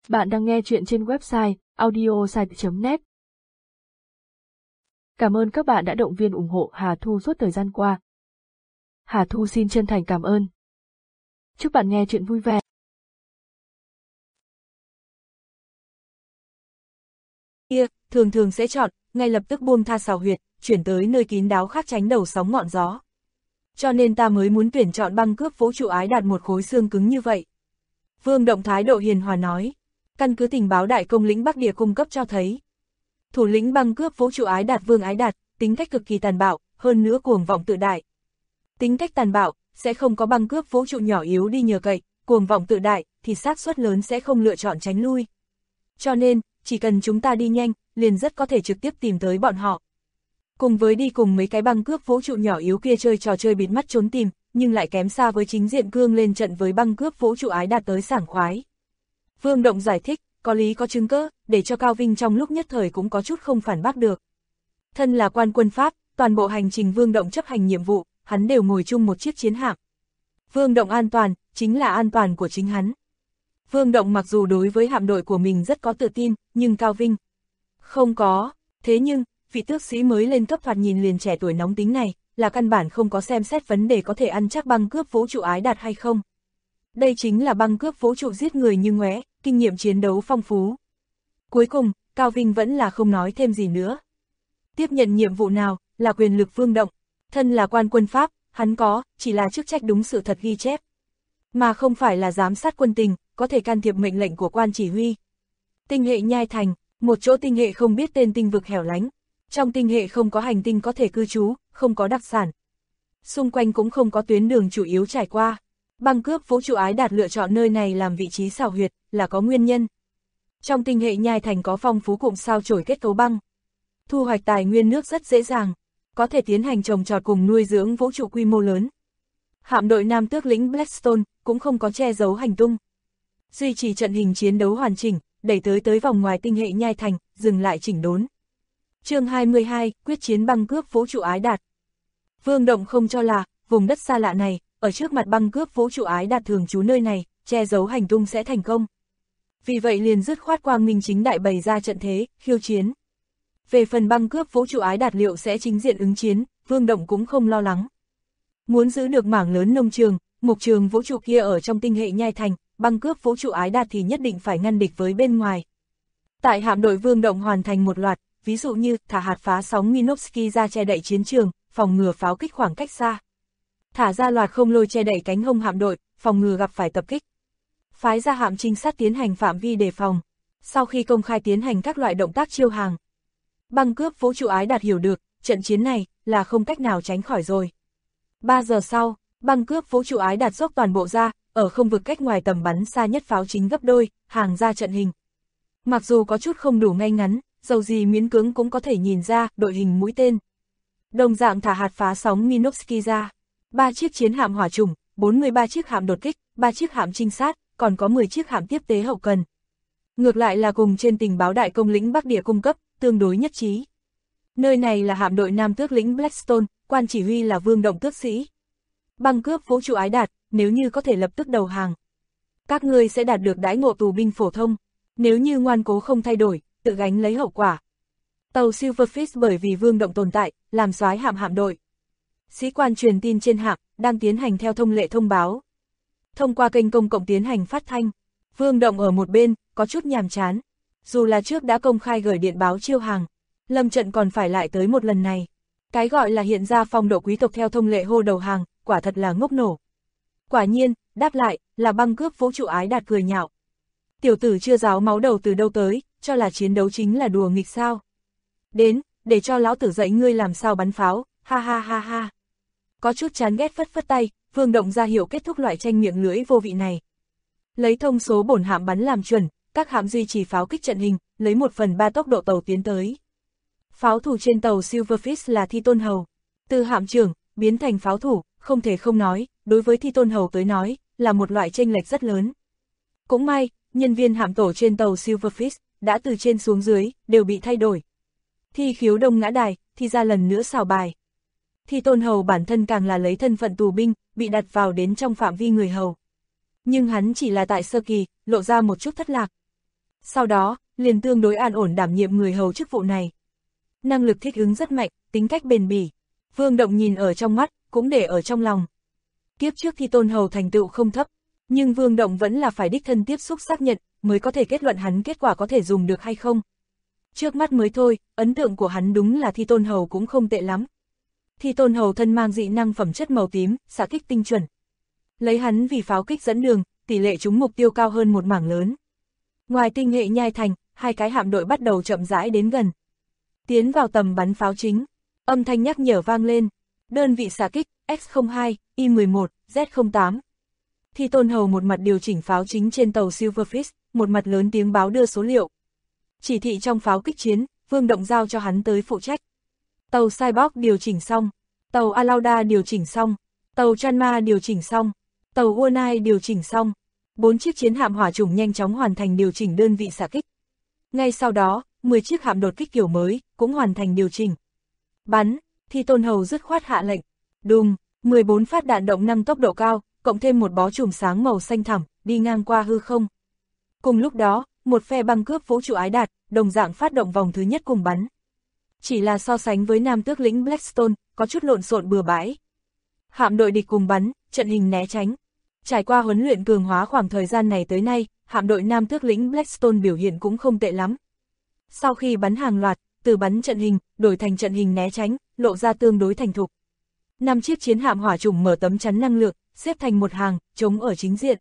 Bạn đang nghe chuyện trên website audiosite.net. Cảm ơn các bạn đã động viên ủng hộ Hà Thu suốt thời gian qua. Hà Thu xin chân thành cảm ơn. Chúc bạn nghe chuyện vui vẻ. Thường thường sẽ chọn, ngay lập tức buông tha xào huyệt, chuyển tới nơi kín đáo khác tránh đầu sóng ngọn gió. Cho nên ta mới muốn tuyển chọn băng cướp vũ trụ ái đạt một khối xương cứng như vậy. Vương Động thái độ hiền hòa nói, căn cứ tình báo đại công lĩnh Bắc Địa cung cấp cho thấy. Thủ lĩnh băng cướp vũ trụ ái đạt Vương Ái Đạt, tính cách cực kỳ tàn bạo, hơn nữa cuồng vọng tự đại. Tính cách tàn bạo, sẽ không có băng cướp vũ trụ nhỏ yếu đi nhờ cậy, cuồng vọng tự đại, thì xác suất lớn sẽ không lựa chọn tránh lui. Cho nên, chỉ cần chúng ta đi nhanh, liền rất có thể trực tiếp tìm tới bọn họ. Cùng với đi cùng mấy cái băng cướp vũ trụ nhỏ yếu kia chơi trò chơi bịt mắt trốn tìm, nhưng lại kém xa với chính diện cương lên trận với băng cướp vũ trụ ái đạt tới sảng khoái. Vương Động giải thích, có lý có chứng cớ, để cho Cao Vinh trong lúc nhất thời cũng có chút không phản bác được. Thân là quan quân Pháp, toàn bộ hành trình Vương Động chấp hành nhiệm vụ, hắn đều ngồi chung một chiếc chiến hạm. Vương Động an toàn, chính là an toàn của chính hắn. Vương Động mặc dù đối với hạm đội của mình rất có tự tin, nhưng Cao Vinh không có. Thế nhưng, vị tước sĩ mới lên cấp thoạt nhìn liền trẻ tuổi nóng tính này, là căn bản không có xem xét vấn đề có thể ăn chắc băng cướp vũ trụ ái đạt hay không. Đây chính là băng cướp vũ trụ giết người như ngoé, kinh nghiệm chiến đấu phong phú. Cuối cùng, Cao Vinh vẫn là không nói thêm gì nữa. Tiếp nhận nhiệm vụ nào, là quyền lực Vương Động. Thân là quan quân Pháp, hắn có, chỉ là chức trách đúng sự thật ghi chép. Mà không phải là giám sát quân tình, có thể can thiệp mệnh lệnh của quan chỉ huy. Tinh hệ Nhai Thành, một chỗ tinh hệ không biết tên tinh vực hẻo lánh. Trong tinh hệ không có hành tinh có thể cư trú, không có đặc sản. Xung quanh cũng không có tuyến đường chủ yếu trải qua. Băng cướp vũ trụ ái đạt lựa chọn nơi này làm vị trí xào huyệt, là có nguyên nhân. Trong tinh hệ Nhai Thành có phong phú cụm sao chổi kết cấu băng. Thu hoạch tài nguyên nước rất dễ dàng, có thể tiến hành trồng trọt cùng nuôi dưỡng vũ trụ quy mô lớn. Hạm đội Nam Tước lĩnh Blackstone cũng không có che giấu hành tung. Duy trì trận hình chiến đấu hoàn chỉnh, đẩy tới vòng ngoài tinh hệ Nhai Thành, dừng lại chỉnh đốn. Chương 22, quyết chiến băng cướp vũ trụ ái đạt. Vương Động không cho là, vùng đất xa lạ này, ở trước mặt băng cướp vũ trụ ái đạt thường trú nơi này, che giấu hành tung sẽ thành công. Vì vậy liền dứt khoát quang minh chính đại bày ra trận thế, khiêu chiến. Về phần băng cướp vũ trụ ái đạt liệu sẽ chính diện ứng chiến, Vương Động cũng không lo lắng. Muốn giữ được mảng lớn nông trường, mục trường vũ trụ kia ở trong tinh hệ Nhai Thành, băng cướp vũ trụ ái đạt thì nhất định phải ngăn địch với bên ngoài. Tại hạm đội Vương Động hoàn thành một loạt, ví dụ như thả hạt phá sóng Minovsky ra che đậy chiến trường, phòng ngừa pháo kích khoảng cách xa. Thả ra loạt không lôi che đậy cánh hông hạm đội, phòng ngừa gặp phải tập kích. Phái ra hạm trinh sát tiến hành phạm vi đề phòng. Sau khi công khai tiến hành các loại động tác chiêu hàng. Băng cướp vũ trụ ái đạt hiểu được, trận chiến này là không cách nào tránh khỏi rồi. 3 giờ sau, băng cướp vũ trụ ái đạt dốc toàn bộ ra, ở không vực cách ngoài tầm bắn xa nhất pháo chính gấp đôi, hàng ra trận hình. Mặc dù có chút không đủ ngay ngắn, dầu gì miễn cưỡng cũng có thể nhìn ra đội hình mũi tên. Đồng dạng thả hạt phá sóng Minovsky ra. 3 chiếc chiến hạm hỏa chủng, 43 chiếc hạm đột kích, 3 chiếc hạm trinh sát, còn có 10 chiếc hạm tiếp tế hậu cần. Ngược lại là cùng trên tình báo đại công lĩnh Bắc Địa cung cấp, tương đối nhất trí. Nơi này là hạm đội Nam Tước lĩnh Blackstone, quan chỉ huy là Vương Động tước sĩ. Băng cướp vũ trụ ái đạt, nếu như có thể lập tức đầu hàng. Các ngươi sẽ đạt được đãi ngộ tù binh phổ thông, nếu như ngoan cố không thay đổi, tự gánh lấy hậu quả. Tàu Silverfish bởi vì Vương Động tồn tại, làm soái hạm đội. Sĩ quan truyền tin trên hạm, đang tiến hành theo thông lệ thông báo. Thông qua kênh công cộng tiến hành phát thanh. Vương Động ở một bên, có chút nhàm chán. Dù là trước đã công khai gửi điện báo chiêu hàng, lâm trận còn phải lại tới một lần này. Cái gọi là hiện ra phong độ quý tộc theo thông lệ hô đầu hàng, quả thật là ngốc nổ. Quả nhiên, đáp lại, là băng cướp vũ trụ ái đạt cười nhạo. Tiểu tử chưa ráo máu đầu từ đâu tới, cho là chiến đấu chính là đùa nghịch sao. Đến, để cho lão tử dạy ngươi làm sao bắn pháo, ha ha ha ha. Có chút chán ghét phất phất tay, Vương Động ra hiệu kết thúc loại tranh miệng lưỡi vô vị này. Lấy thông số bổn hạm bắn làm chuẩn, các hạm duy trì pháo kích trận hình, lấy 1/3 tốc độ tàu tiến tới. Pháo thủ trên tàu Silverfish là Thi Tôn Hầu. Từ hạm trưởng, biến thành pháo thủ, không thể không nói, đối với Thi Tôn Hầu tới nói, là một loại chênh lệch rất lớn. Cũng may, nhân viên hạm tổ trên tàu Silverfish, đã từ trên xuống dưới, đều bị thay đổi. Thi Khiếu Đông ngã đài, Thi ra lần nữa xào bài. Thi Tôn Hầu bản thân càng là lấy thân phận tù binh, bị đặt vào đến trong phạm vi người hầu. Nhưng hắn chỉ là tại sơ kỳ, lộ ra một chút thất lạc. Sau đó, liền tương đối an ổn đảm nhiệm người hầu chức vụ này. Năng lực thích ứng rất mạnh, tính cách bền bỉ. Vương Động nhìn ở trong mắt, cũng để ở trong lòng. Kiếp trước Thi Tôn Hầu thành tựu không thấp, nhưng Vương Động vẫn là phải đích thân tiếp xúc xác nhận, mới có thể kết luận hắn kết quả có thể dùng được hay không. Trước mắt mới thôi, ấn tượng của hắn đúng là Thi Tôn Hầu cũng không tệ lắm. Thi Tôn Hầu thân mang dị năng phẩm chất màu tím, xạ kích tinh chuẩn. Lấy hắn vì pháo kích dẫn đường, tỷ lệ trúng mục tiêu cao hơn một mảng lớn. Ngoài tinh hệ Nhai Thành, hai cái hạm đội bắt đầu chậm rãi đến gần. Tiến vào tầm bắn pháo chính, âm thanh nhắc nhở vang lên. Đơn vị xạ kích, X-02, Y-11, Z-08. Thi Tôn Hầu một mặt điều chỉnh pháo chính trên tàu Silverfish, một mặt lớn tiếng báo đưa số liệu. Chỉ thị trong pháo kích chiến, Vương Động giao cho hắn tới phụ trách. Tàu Cyborg điều chỉnh xong, tàu Alauda điều chỉnh xong, tàu Chanma điều chỉnh xong, tàu Wonai điều chỉnh xong. 4 chiếc chiến hạm hỏa chủng nhanh chóng hoàn thành điều chỉnh đơn vị xạ kích. Ngay sau đó, 10 chiếc hạm đột kích kiểu mới cũng hoàn thành điều chỉnh. Bắn, Thi Tôn Hầu dứt khoát hạ lệnh. Đùng, 14 phát đạn động năng tốc độ cao, cộng thêm một bó chùm sáng màu xanh thẳm, đi ngang qua hư không. Cùng lúc đó, một phe băng cướp vũ trụ ái đạt, đồng dạng phát động vòng thứ nhất cùng bắn. Chỉ là so sánh với nam tước lĩnh Blackstone, có chút lộn xộn bừa bãi. Hạm đội địch cùng bắn, trận hình né tránh. Trải qua huấn luyện cường hóa khoảng thời gian này tới nay, hạm đội nam tước lĩnh Blackstone biểu hiện cũng không tệ lắm. Sau khi bắn hàng loạt, từ bắn trận hình, đổi thành trận hình né tránh, lộ ra tương đối thành thục. 5 chiếc chiến hạm hỏa chủng mở tấm chắn năng lượng, xếp thành một hàng, chống ở chính diện.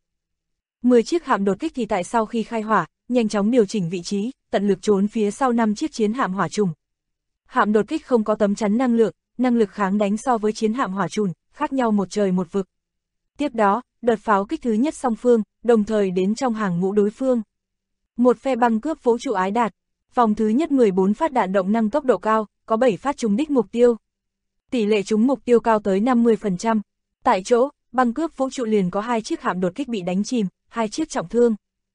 10 chiếc hạm đột kích thì tại sau khi khai hỏa, nhanh chóng điều chỉnh vị trí, tận lực trốn phía sau 5 chiếc chiến hạm hỏa chủng. Hạm đột kích không có tấm chắn năng lực kháng đánh so với chiến hạm hỏa chủng, khác nhau một trời một vực. Tiếp đó, đợt pháo kích thứ nhất song phương, đồng thời đến trong hàng ngũ đối phương. Một phe băng cướp vũ trụ ái đạt, vòng thứ nhất 14 phát đạn động năng tốc độ cao, có 7 phát trúng đích mục tiêu. Tỷ lệ trúng mục tiêu cao tới 50%. Tại chỗ, băng cướp vũ trụ liền có 2 chiếc hạm đột kích bị đánh chìm, 2 chiếc trọng thương.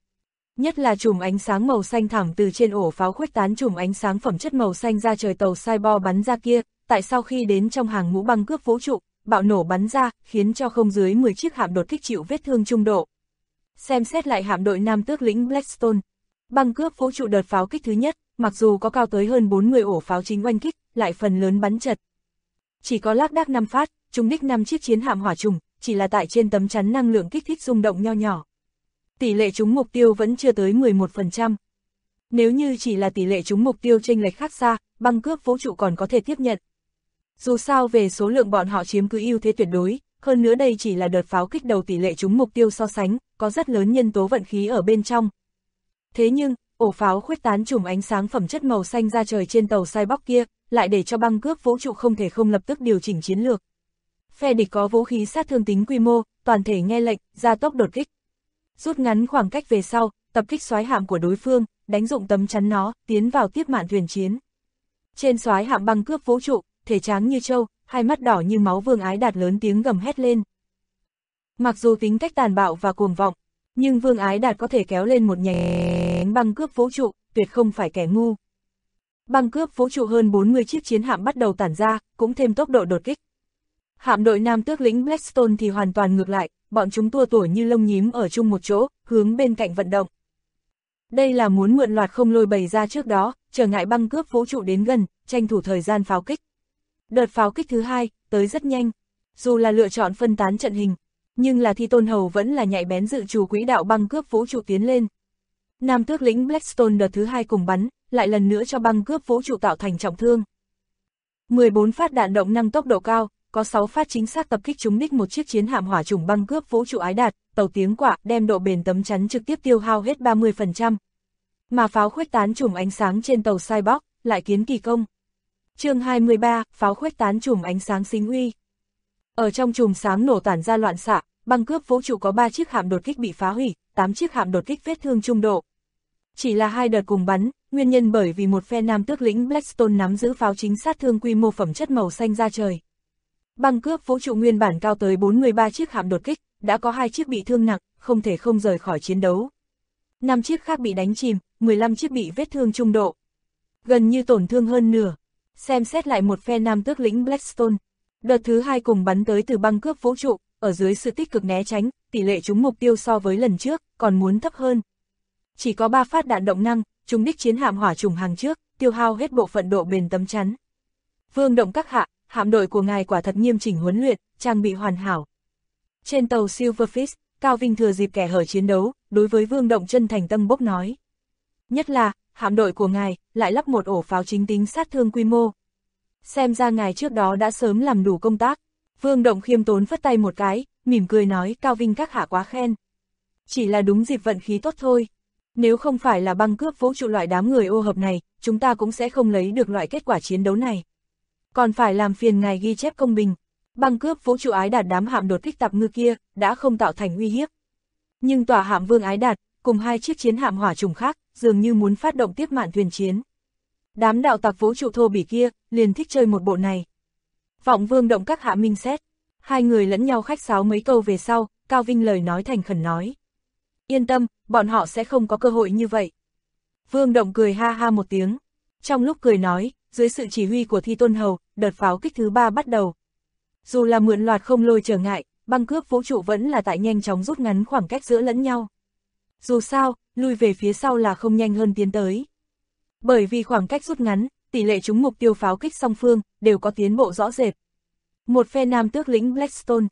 Nhất là chùm ánh sáng màu xanh thẳm từ trên ổ pháo khuếch tán chùm ánh sáng phẩm chất màu xanh ra trời tàu Cyborg bắn ra kia, tại sau khi đến trong hàng ngũ băng cướp vũ trụ, bạo nổ bắn ra, khiến cho không dưới 10 chiếc hạm đột kích chịu vết thương trung độ. Xem xét lại hạm đội nam tước lĩnh Blackstone, băng cướp vũ trụ đợt pháo kích thứ nhất, mặc dù có cao tới hơn 40 ổ pháo chính oanh kích, lại phần lớn bắn chật. Chỉ có lác đác 5 phát, trúng đích 5 chiếc chiến hạm hỏa trùng, chỉ là tại trên tấm chắn năng lượng kích thích rung động nho nhỏ. Tỷ lệ trúng mục tiêu vẫn chưa tới 11%. Nếu như chỉ là tỷ lệ trúng mục tiêu chênh lệch khác xa, băng cướp vũ trụ còn có thể tiếp nhận. Dù sao về số lượng bọn họ chiếm cứ ưu thế tuyệt đối, hơn nữa đây chỉ là đợt pháo kích đầu tỷ lệ trúng mục tiêu so sánh, có rất lớn nhân tố vận khí ở bên trong. Thế nhưng, ổ pháo khuếch tán chùm ánh sáng phẩm chất màu xanh ra trời trên tàu Cyborg kia, lại để cho băng cướp vũ trụ không thể không lập tức điều chỉnh chiến lược. Phe địch có vũ khí sát thương tính quy mô, toàn thể nghe lệnh, gia tốc đột kích. Rút ngắn khoảng cách về sau, tập kích soái hạm của đối phương, đánh dụng tấm chắn nó, tiến vào tiếp mạn thuyền chiến. Trên soái hạm băng cướp vũ trụ, thể tráng như trâu, hai mắt đỏ như máu Vương Ái Đạt lớn tiếng gầm hét lên. Mặc dù tính cách tàn bạo và cuồng vọng, nhưng Vương Ái Đạt có thể kéo lên một nhánh băng cướp vũ trụ, tuyệt không phải kẻ ngu. Băng cướp vũ trụ hơn 40 chiếc chiến hạm bắt đầu tản ra, cũng thêm tốc độ đột kích. Hạm đội nam tước lĩnh Blackstone thì hoàn toàn ngược lại, bọn chúng tua tủa như lông nhím ở chung một chỗ, hướng bên cạnh vận động. Đây là muốn mượn loạt không lôi bày ra trước đó, trở ngại băng cướp vũ trụ đến gần, tranh thủ thời gian pháo kích. Đợt pháo kích thứ hai, tới rất nhanh. Dù là lựa chọn phân tán trận hình, nhưng là Thi Tôn Hầu vẫn là nhạy bén dự trù quỹ đạo băng cướp vũ trụ tiến lên. Nam tước lĩnh Blackstone đợt thứ hai cùng bắn, lại lần nữa cho băng cướp vũ trụ tạo thành trọng thương. 14 phát đạn động năng tốc độ cao, có 6 phát chính xác tập kích trúng đích một chiếc chiến hạm hỏa chủng băng cướp vũ trụ Ái Đạt, tàu tiếng quạ đem độ bền tấm chắn trực tiếp tiêu hao hết 30%. Mà pháo khuếch tán chùm ánh sáng trên tàu Cyborg lại kiến kỳ công. Chương 23, pháo khuếch tán chùm ánh sáng xính uy. Ở trong chùm sáng nổ tản ra loạn xạ, băng cướp vũ trụ có 3 chiếc hạm đột kích bị phá hủy, 8 chiếc hạm đột kích vết thương trung độ. Chỉ là 2 đợt cùng bắn, nguyên nhân bởi vì một phe nam tước lĩnh Blackstone nắm giữ pháo chính sát thương quy mô phẩm chất màu xanh ra trời. Băng cướp vũ trụ nguyên bản cao tới 43 chiếc hạm đột kích, đã có 2 chiếc bị thương nặng, không thể không rời khỏi chiến đấu. 5 chiếc khác bị đánh chìm, 15 chiếc bị vết thương trung độ. Gần như tổn thương hơn nửa. Xem xét lại một phe nam tước lĩnh Blackstone. Đợt thứ 2 cùng bắn tới từ băng cướp vũ trụ, ở dưới sự tích cực né tránh, tỷ lệ trúng mục tiêu so với lần trước, còn muốn thấp hơn. Chỉ có 3 phát đạn động năng, trúng đích chiến hạm hỏa trùng hàng trước, tiêu hao hết bộ phận độ bền tấm chắn. Vương Động các hạ, hạm đội của ngài quả thật nghiêm chỉnh huấn luyện, trang bị hoàn hảo. Trên tàu Silverfish, Cao Vinh thừa dịp kẻ hở chiến đấu, đối với Vương Động chân thành tâm bốc nói. Nhất là, hạm đội của ngài, lại lắp một ổ pháo chính tính sát thương quy mô. Xem ra ngài trước đó đã sớm làm đủ công tác. Vương Động khiêm tốn phất tay một cái, mỉm cười nói Cao Vinh các hạ quá khen. Chỉ là đúng dịp vận khí tốt thôi. Nếu không phải là băng cướp vũ trụ loại đám người ô hợp này, chúng ta cũng sẽ không lấy được loại kết quả chiến đấu này. Còn phải làm phiền ngài ghi chép công bình. Băng cướp vũ trụ Ái Đạt đám hạm đột kích tạp ngư kia, đã không tạo thành uy hiếp. Nhưng tòa hạm Vương Ái Đạt, cùng 2 chiếc chiến hạm hỏa trùng khác, dường như muốn phát động tiếp mạn thuyền chiến. Đám đạo tặc vũ trụ thô bỉ kia, liền thích chơi một bộ này. Vọng Vương Động các hạ minh xét. 2 người lẫn nhau khách sáo mấy câu về sau, Cao Vinh lời nói thành khẩn nói. Yên tâm, bọn họ sẽ không có cơ hội như vậy. Vương Động cười ha ha một tiếng. Trong lúc cười nói, dưới sự chỉ huy của Thi Tôn Hầu, đợt pháo kích thứ 3 bắt đầu. Dù là mượn loạt không lôi trở ngại, băng cướp vũ trụ vẫn là tại nhanh chóng rút ngắn khoảng cách giữa lẫn nhau. Dù sao, lui về phía sau là không nhanh hơn tiến tới. Bởi vì khoảng cách rút ngắn, tỷ lệ trúng mục tiêu pháo kích song phương, đều có tiến bộ rõ rệt. Một phe nam tước lĩnh Blackstone.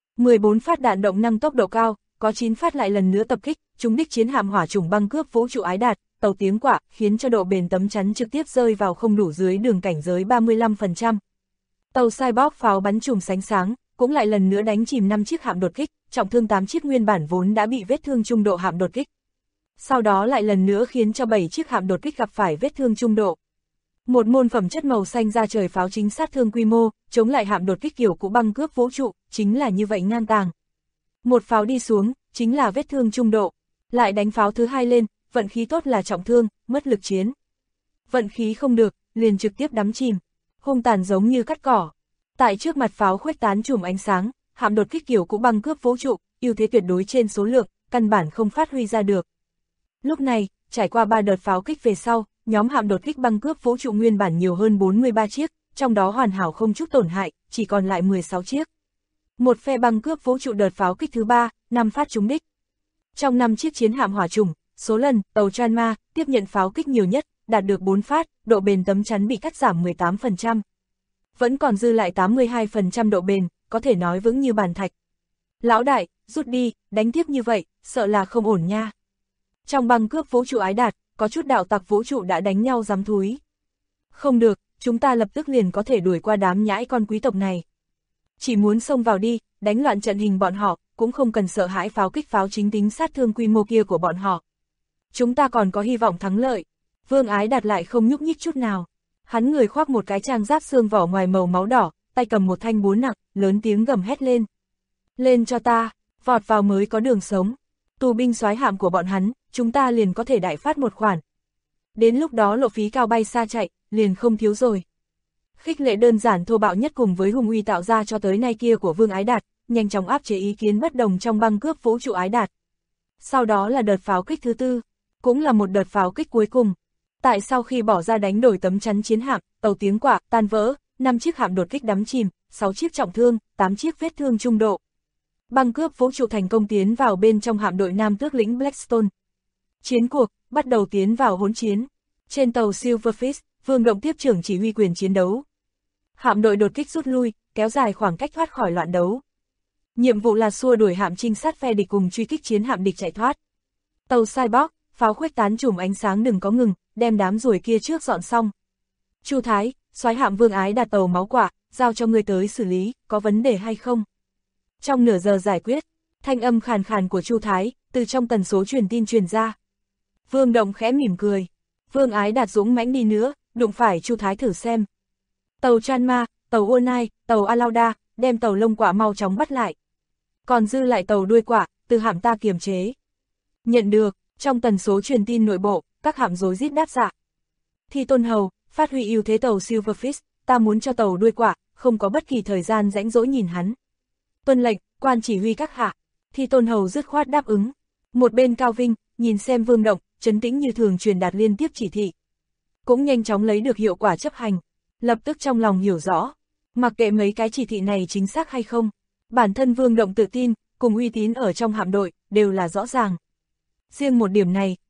14 phát đạn động năng tốc độ cao, có 9 phát lại lần nữa tập kích, trúng đích chiến hạm hỏa trùng băng cướp vũ trụ Ái Đạt, tàu tiếng quạ, khiến cho độ bền tấm chắn trực tiếp rơi vào không đủ dưới đường cảnh giới 35%. Tàu Cyborg pháo bắn chùm sánh sáng, cũng lại lần nữa đánh chìm 5 chiếc hạm đột kích, trọng thương 8 chiếc nguyên bản vốn đã bị vết thương trung độ hạm đột kích. Sau đó lại lần nữa khiến cho 7 chiếc hạm đột kích gặp phải vết thương trung độ. Một môn phẩm chất màu xanh ra trời pháo chính sát thương quy mô, chống lại hạm đột kích kiểu cũ băng cướp vũ trụ, chính là như vậy ngang tàng. Một pháo đi xuống, chính là vết thương trung độ. Lại đánh pháo thứ 2 lên, vận khí tốt là trọng thương, mất lực chiến. Vận khí không được, liền trực tiếp đắm chìm. Hung tàn giống như cắt cỏ. Tại trước mặt pháo khuếch tán chùm ánh sáng, hạm đột kích kiểu cũ băng cướp vũ trụ, ưu thế tuyệt đối trên số lượng, căn bản không phát huy ra được. Lúc này, trải qua 3 đợt pháo kích về sau, nhóm hạm đột kích băng cướp vũ trụ nguyên bản nhiều hơn 43 chiếc, trong đó hoàn hảo không chút tổn hại, chỉ còn lại 16 chiếc. Một phe băng cướp vũ trụ đợt pháo kích thứ 3, 5 phát trúng đích. Trong 5 chiếc chiến hạm hỏa trùng, số lần tàu Tranma tiếp nhận pháo kích nhiều nhất, đạt được 4 phát, độ bền tấm chắn bị cắt giảm 18%. Vẫn còn dư lại 82% độ bền, có thể nói vững như bàn thạch. Lão đại, rút đi, đánh tiếp như vậy, sợ là không ổn nha. Trong băng cướp vũ trụ Ái Đạt, có chút đạo tặc vũ trụ đã đánh nhau giám thúi. Không được, chúng ta lập tức liền có thể đuổi qua đám nhãi con quý tộc này. Chỉ muốn xông vào đi, đánh loạn trận hình bọn họ, cũng không cần sợ hãi pháo kích pháo chính tính sát thương quy mô kia của bọn họ. Chúng ta còn có hy vọng thắng lợi. Vương Ái Đạt lại không nhúc nhích chút nào. Hắn người khoác một cái trang giáp xương vỏ ngoài màu máu đỏ, tay cầm một thanh búa nặng, lớn tiếng gầm hét lên. Lên cho ta, vọt vào mới có đường sống. Tù binh soái hạm của bọn hắn, chúng ta liền có thể đại phát một khoản. Đến lúc đó lộ phí cao bay xa chạy, liền không thiếu rồi. Khích lệ đơn giản thô bạo nhất cùng với hung uy tạo ra cho tới nay kia của Vương Ái Đạt, nhanh chóng áp chế ý kiến bất đồng trong băng cướp vũ trụ Ái Đạt. Sau đó là đợt pháo kích thứ 4, cũng là một đợt pháo kích cuối cùng. Tại sau khi bỏ ra đánh đổi tấm chắn chiến hạm, tàu tiếng quạ, tan vỡ, 5 chiếc hạm đột kích đắm chìm, 6 chiếc trọng thương, 8 chiếc vết thương trung độ. Băng cướp vũ trụ thành công tiến vào bên trong hạm đội nam tước lĩnh Blackstone. Chiến cuộc, bắt đầu tiến vào hỗn chiến. Trên tàu Silverfish, Vương Động tiếp trưởng chỉ huy quyền chiến đấu. Hạm đội đột kích rút lui, kéo dài khoảng cách thoát khỏi loạn đấu. Nhiệm vụ là xua đuổi hạm trinh sát phe địch cùng truy kích chiến hạm địch chạy thoát. Tàu Cyborg, pháo khuếch tán chùm ánh sáng đừng có ngừng, đem đám ruồi kia trước dọn xong. Chu Thái, soái hạm Vương Ái Đạt tàu máu quả, giao cho ngươi tới xử lý, có vấn đề hay không? Trong nửa giờ giải quyết, thanh âm khàn khàn của Chu Thái, từ trong tần số truyền tin truyền ra. Vương Động khẽ mỉm cười. Vương Ái Đạt dũng mãnh đi nữa, đụng phải Chu Thái thử xem. Tàu Tranma, tàu Onai, tàu Alauda, đem tàu lông quả mau chóng bắt lại. Còn dư lại tàu đuôi quả, từ hạm ta kiềm chế. Nhận được, trong tần số truyền tin nội bộ, các hạm rối rít đáp dạ. Thi Tôn Hầu, phát huy ưu thế tàu Silverfish, ta muốn cho tàu đuôi quả, không có bất kỳ thời gian rãnh rỗi nhìn hắn. Tuân lệnh, quan chỉ huy các hạ. Thi Tôn Hầu dứt khoát đáp ứng. Một bên Cao Vinh, nhìn xem Vương Động, trấn tĩnh như thường truyền đạt liên tiếp chỉ thị. Cũng nhanh chóng lấy được hiệu quả chấp hành. Lập tức trong lòng hiểu rõ. Mặc kệ mấy cái chỉ thị này chính xác hay không, bản thân Vương Động tự tin, cùng uy tín ở trong hạm đội, đều là rõ ràng. Riêng một điểm này,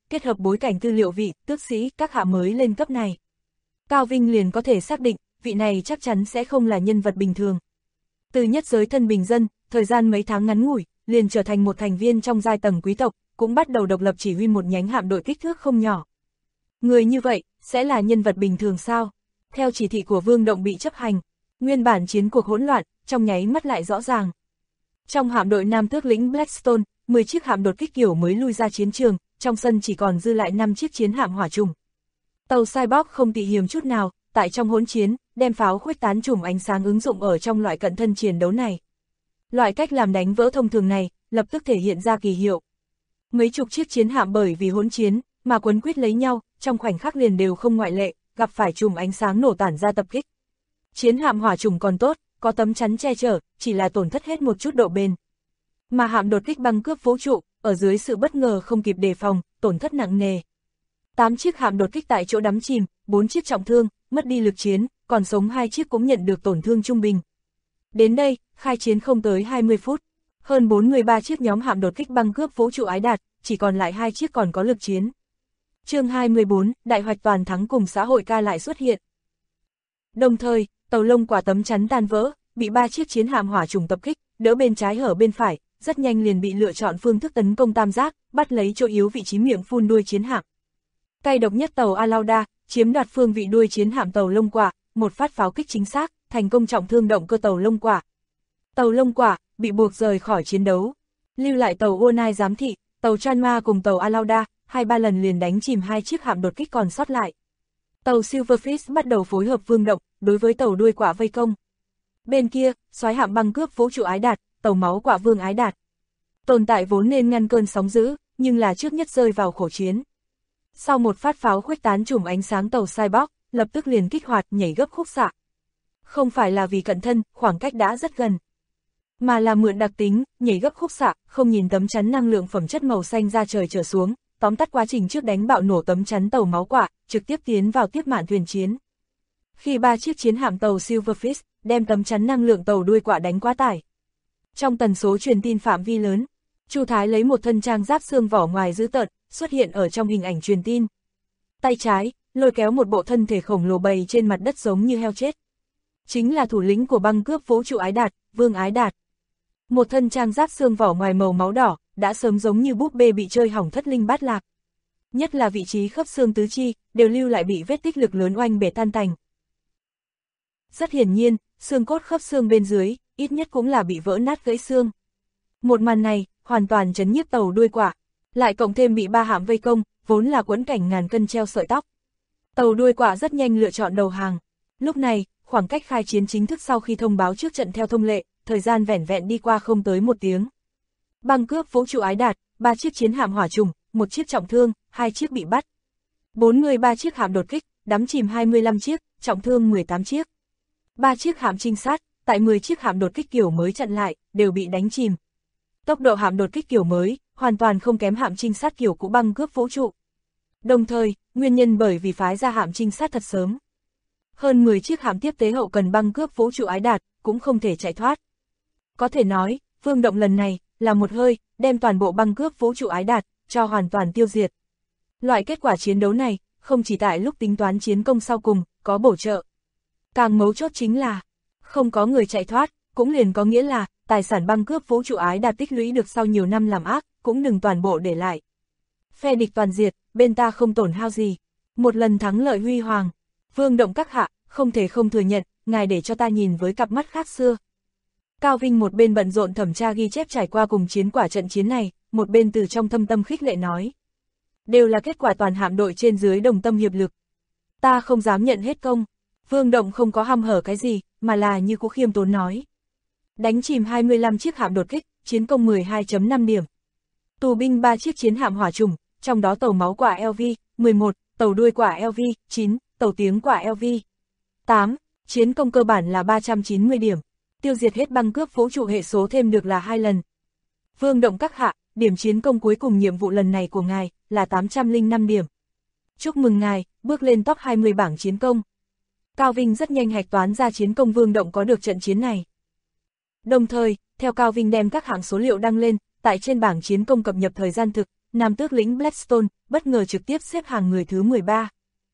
kết hợp bối cảnh tư liệu vị, tước sĩ, các hạ mới lên cấp này. Cao Vinh liền có thể xác định, vị này chắc chắn sẽ không là nhân vật bình thường. Từ nhất giới thân bình dân, thời gian mấy tháng ngắn ngủi, liền trở thành một thành viên trong giai tầng quý tộc, cũng bắt đầu độc lập chỉ huy một nhánh hạm đội kích thước không nhỏ. Người như vậy, sẽ là nhân vật bình thường sao? Theo chỉ thị của Vương Động bị chấp hành, nguyên bản chiến cuộc hỗn loạn, trong nháy mắt lại rõ ràng. Trong hạm đội Nam Tước lĩnh Blackstone, 10 chiếc hạm đột kích kiểu mới lui ra chiến trường, trong sân chỉ còn dư lại 5 chiếc chiến hạm hỏa trùng. Tàu Cyborg không tị hiềm chút nào, tại trong hỗn chiến, đem pháo khuếch tán chùm ánh sáng ứng dụng ở trong loại cận thân chiến đấu này. Loại cách làm đánh vỡ thông thường này, lập tức thể hiện ra kỳ hiệu. Mấy chục chiếc chiến hạm bởi vì hỗn chiến, mà quấn quýt lấy nhau, trong khoảnh khắc liền đều không ngoại lệ, gặp phải chùm ánh sáng nổ tản ra tập kích. Chiến hạm hỏa trùng còn tốt, có tấm chắn che chở, chỉ là tổn thất hết một chút độ bền. Mà hạm đột kích băng cướp vũ trụ, ở dưới sự bất ngờ không kịp đề phòng, tổn thất nặng nề. 8 chiếc hạm đột kích tại chỗ đắm chìm, 4 chiếc trọng thương, mất đi lực chiến, còn sống 2 chiếc cũng nhận được tổn thương trung bình. Đến đây, khai chiến không tới 20 phút, hơn 43 chiếc nhóm hạm đột kích băng cướp vũ trụ ái đạt, chỉ còn lại 2 chiếc còn có lực chiến. Chương 24, đại hoạch toàn thắng cùng xã hội ca lại xuất hiện. Đồng thời, tàu lông quả tấm chắn tan vỡ, bị 3 chiếc chiến hạm hỏa trùng tập kích, đỡ bên trái hở bên phải, rất nhanh liền bị lựa chọn phương thức tấn công tam giác, bắt lấy chỗ yếu vị trí miệng phun đuôi chiến hạm. Cay độc nhất tàu Alauda, chiếm đoạt phương vị đuôi chiến hạm tàu lông quả, một phát pháo kích chính xác, thành công trọng thương động cơ tàu lông quả. Tàu lông quả bị buộc rời khỏi chiến đấu, lưu lại tàu Uonai giám thị, tàu Tranma cùng tàu Alauda, 2-3 lần liền đánh chìm 2 chiếc hạm đột kích còn sót lại. Tàu Silverfish bắt đầu phối hợp Vương Động, đối với tàu đuôi quả vây công. Bên kia, soái hạm băng cướp vũ trụ ái đạt, tàu máu quả vương ái đạt. Tồn tại vốn nên ngăn cơn sóng dữ, nhưng là trước nhất rơi vào khổ chiến. Sau một phát pháo khuếch tán chùm ánh sáng tàu Cyborg, lập tức liền kích hoạt nhảy gấp khúc xạ. Không phải là vì cận thân, khoảng cách đã rất gần, mà là mượn đặc tính, nhảy gấp khúc xạ, không nhìn tấm chắn năng lượng phẩm chất màu xanh ra trời trở xuống, tóm tắt quá trình trước đánh bạo nổ tấm chắn tàu máu quả, trực tiếp tiến vào tiếp mạn thuyền chiến. Khi 3 chiếc chiến hạm tàu Silverfish đem tấm chắn năng lượng tàu đuôi quả đánh quá tải. Trong tần số truyền tin phạm vi lớn, Chu Thái lấy một thân trang giáp xương vỏ ngoài dữ tợn, xuất hiện ở trong hình ảnh truyền tin. Tay trái, lôi kéo một bộ thân thể khổng lồ bầy trên mặt đất giống như heo chết. Chính là thủ lĩnh của băng cướp vũ trụ ái đạt, Vương Ái Đạt. Một thân trang giáp xương vỏ ngoài màu máu đỏ, đã sớm giống như búp bê bị chơi hỏng thất linh bát lạc. Nhất là vị trí khớp xương tứ chi, đều lưu lại bị vết tích lực lớn oanh bể tan tành. Rất hiển nhiên, xương cốt khớp xương bên dưới, ít nhất cũng là bị vỡ nát gãy xương. Một màn này, hoàn toàn chấn nhiếp tàu đuôi quả, lại cộng thêm bị 3 hạm vây công, vốn là quẫn cảnh ngàn cân treo sợi tóc. Tàu đuôi quả rất nhanh lựa chọn đầu hàng. Lúc này, khoảng cách khai chiến chính thức sau khi thông báo trước trận theo thông lệ, thời gian vẻn vẹn đi qua không tới 1 tiếng. Băng cướp vũ trụ ái đạt, 3 chiếc chiến hạm hỏa trùng, 1 chiếc trọng thương, 2 chiếc bị bắt. 43 chiếc hạm đột kích, đắm chìm 25 chiếc, trọng thương 18 chiếc. 3 chiếc hạm trinh sát, tại 10 chiếc hạm đột kích kiểu mới chặn lại, đều bị đánh chìm. Tốc độ hạm đột kích kiểu mới, hoàn toàn không kém hạm trinh sát kiểu cũ băng cướp vũ trụ. Đồng thời, nguyên nhân bởi vì phái ra hạm trinh sát thật sớm. Hơn 10 chiếc hạm tiếp tế hậu cần băng cướp vũ trụ ái đạt, cũng không thể chạy thoát. Có thể nói, Vương Động lần này, là một hơi, đem toàn bộ băng cướp vũ trụ ái đạt, cho hoàn toàn tiêu diệt. Loại kết quả chiến đấu này, không chỉ tại lúc tính toán chiến công sau cùng, có bổ trợ. Càng mấu chốt chính là, không có người chạy thoát, cũng liền có nghĩa là, tài sản băng cướp vũ trụ ái đạt tích lũy được sau nhiều năm làm ác, cũng đừng toàn bộ để lại. Phe địch toàn diệt, bên ta không tổn hao gì. Một lần thắng lợi huy hoàng. Vương Động các hạ, không thể không thừa nhận, ngài để cho ta nhìn với cặp mắt khác xưa. Cao Vinh một bên bận rộn thẩm tra ghi chép trải qua cùng chiến quả trận chiến này, một bên từ trong thâm tâm khích lệ nói. Đều là kết quả toàn hạm đội trên dưới đồng tâm hiệp lực. Ta không dám nhận hết công. Vương Động không có hăm hở cái gì, mà là như cũ khiêm tốn nói. Đánh chìm 25 chiếc hạm đột kích, chiến công 12.5 điểm. Tù binh 3 chiếc chiến hạm hỏa trùng, trong đó tàu máu quả LV, 11, tàu đuôi quả LV, 9, tàu tiếng quả LV, 8, chiến công cơ bản là 390 điểm. Tiêu diệt hết băng cướp vũ trụ hệ số thêm được là 2 lần. Vương Động các hạ, điểm chiến công cuối cùng nhiệm vụ lần này của ngài, là 805 điểm. Chúc mừng ngài, bước lên top 20 bảng chiến công. Cao Vinh rất nhanh hạch toán ra chiến công Vương Động có được trận chiến này. Đồng thời, theo Cao Vinh đem các hạng số liệu đăng lên, tại trên bảng chiến công cập nhật thời gian thực, Nam tước lĩnh Blackstone bất ngờ trực tiếp xếp hạng người thứ 13.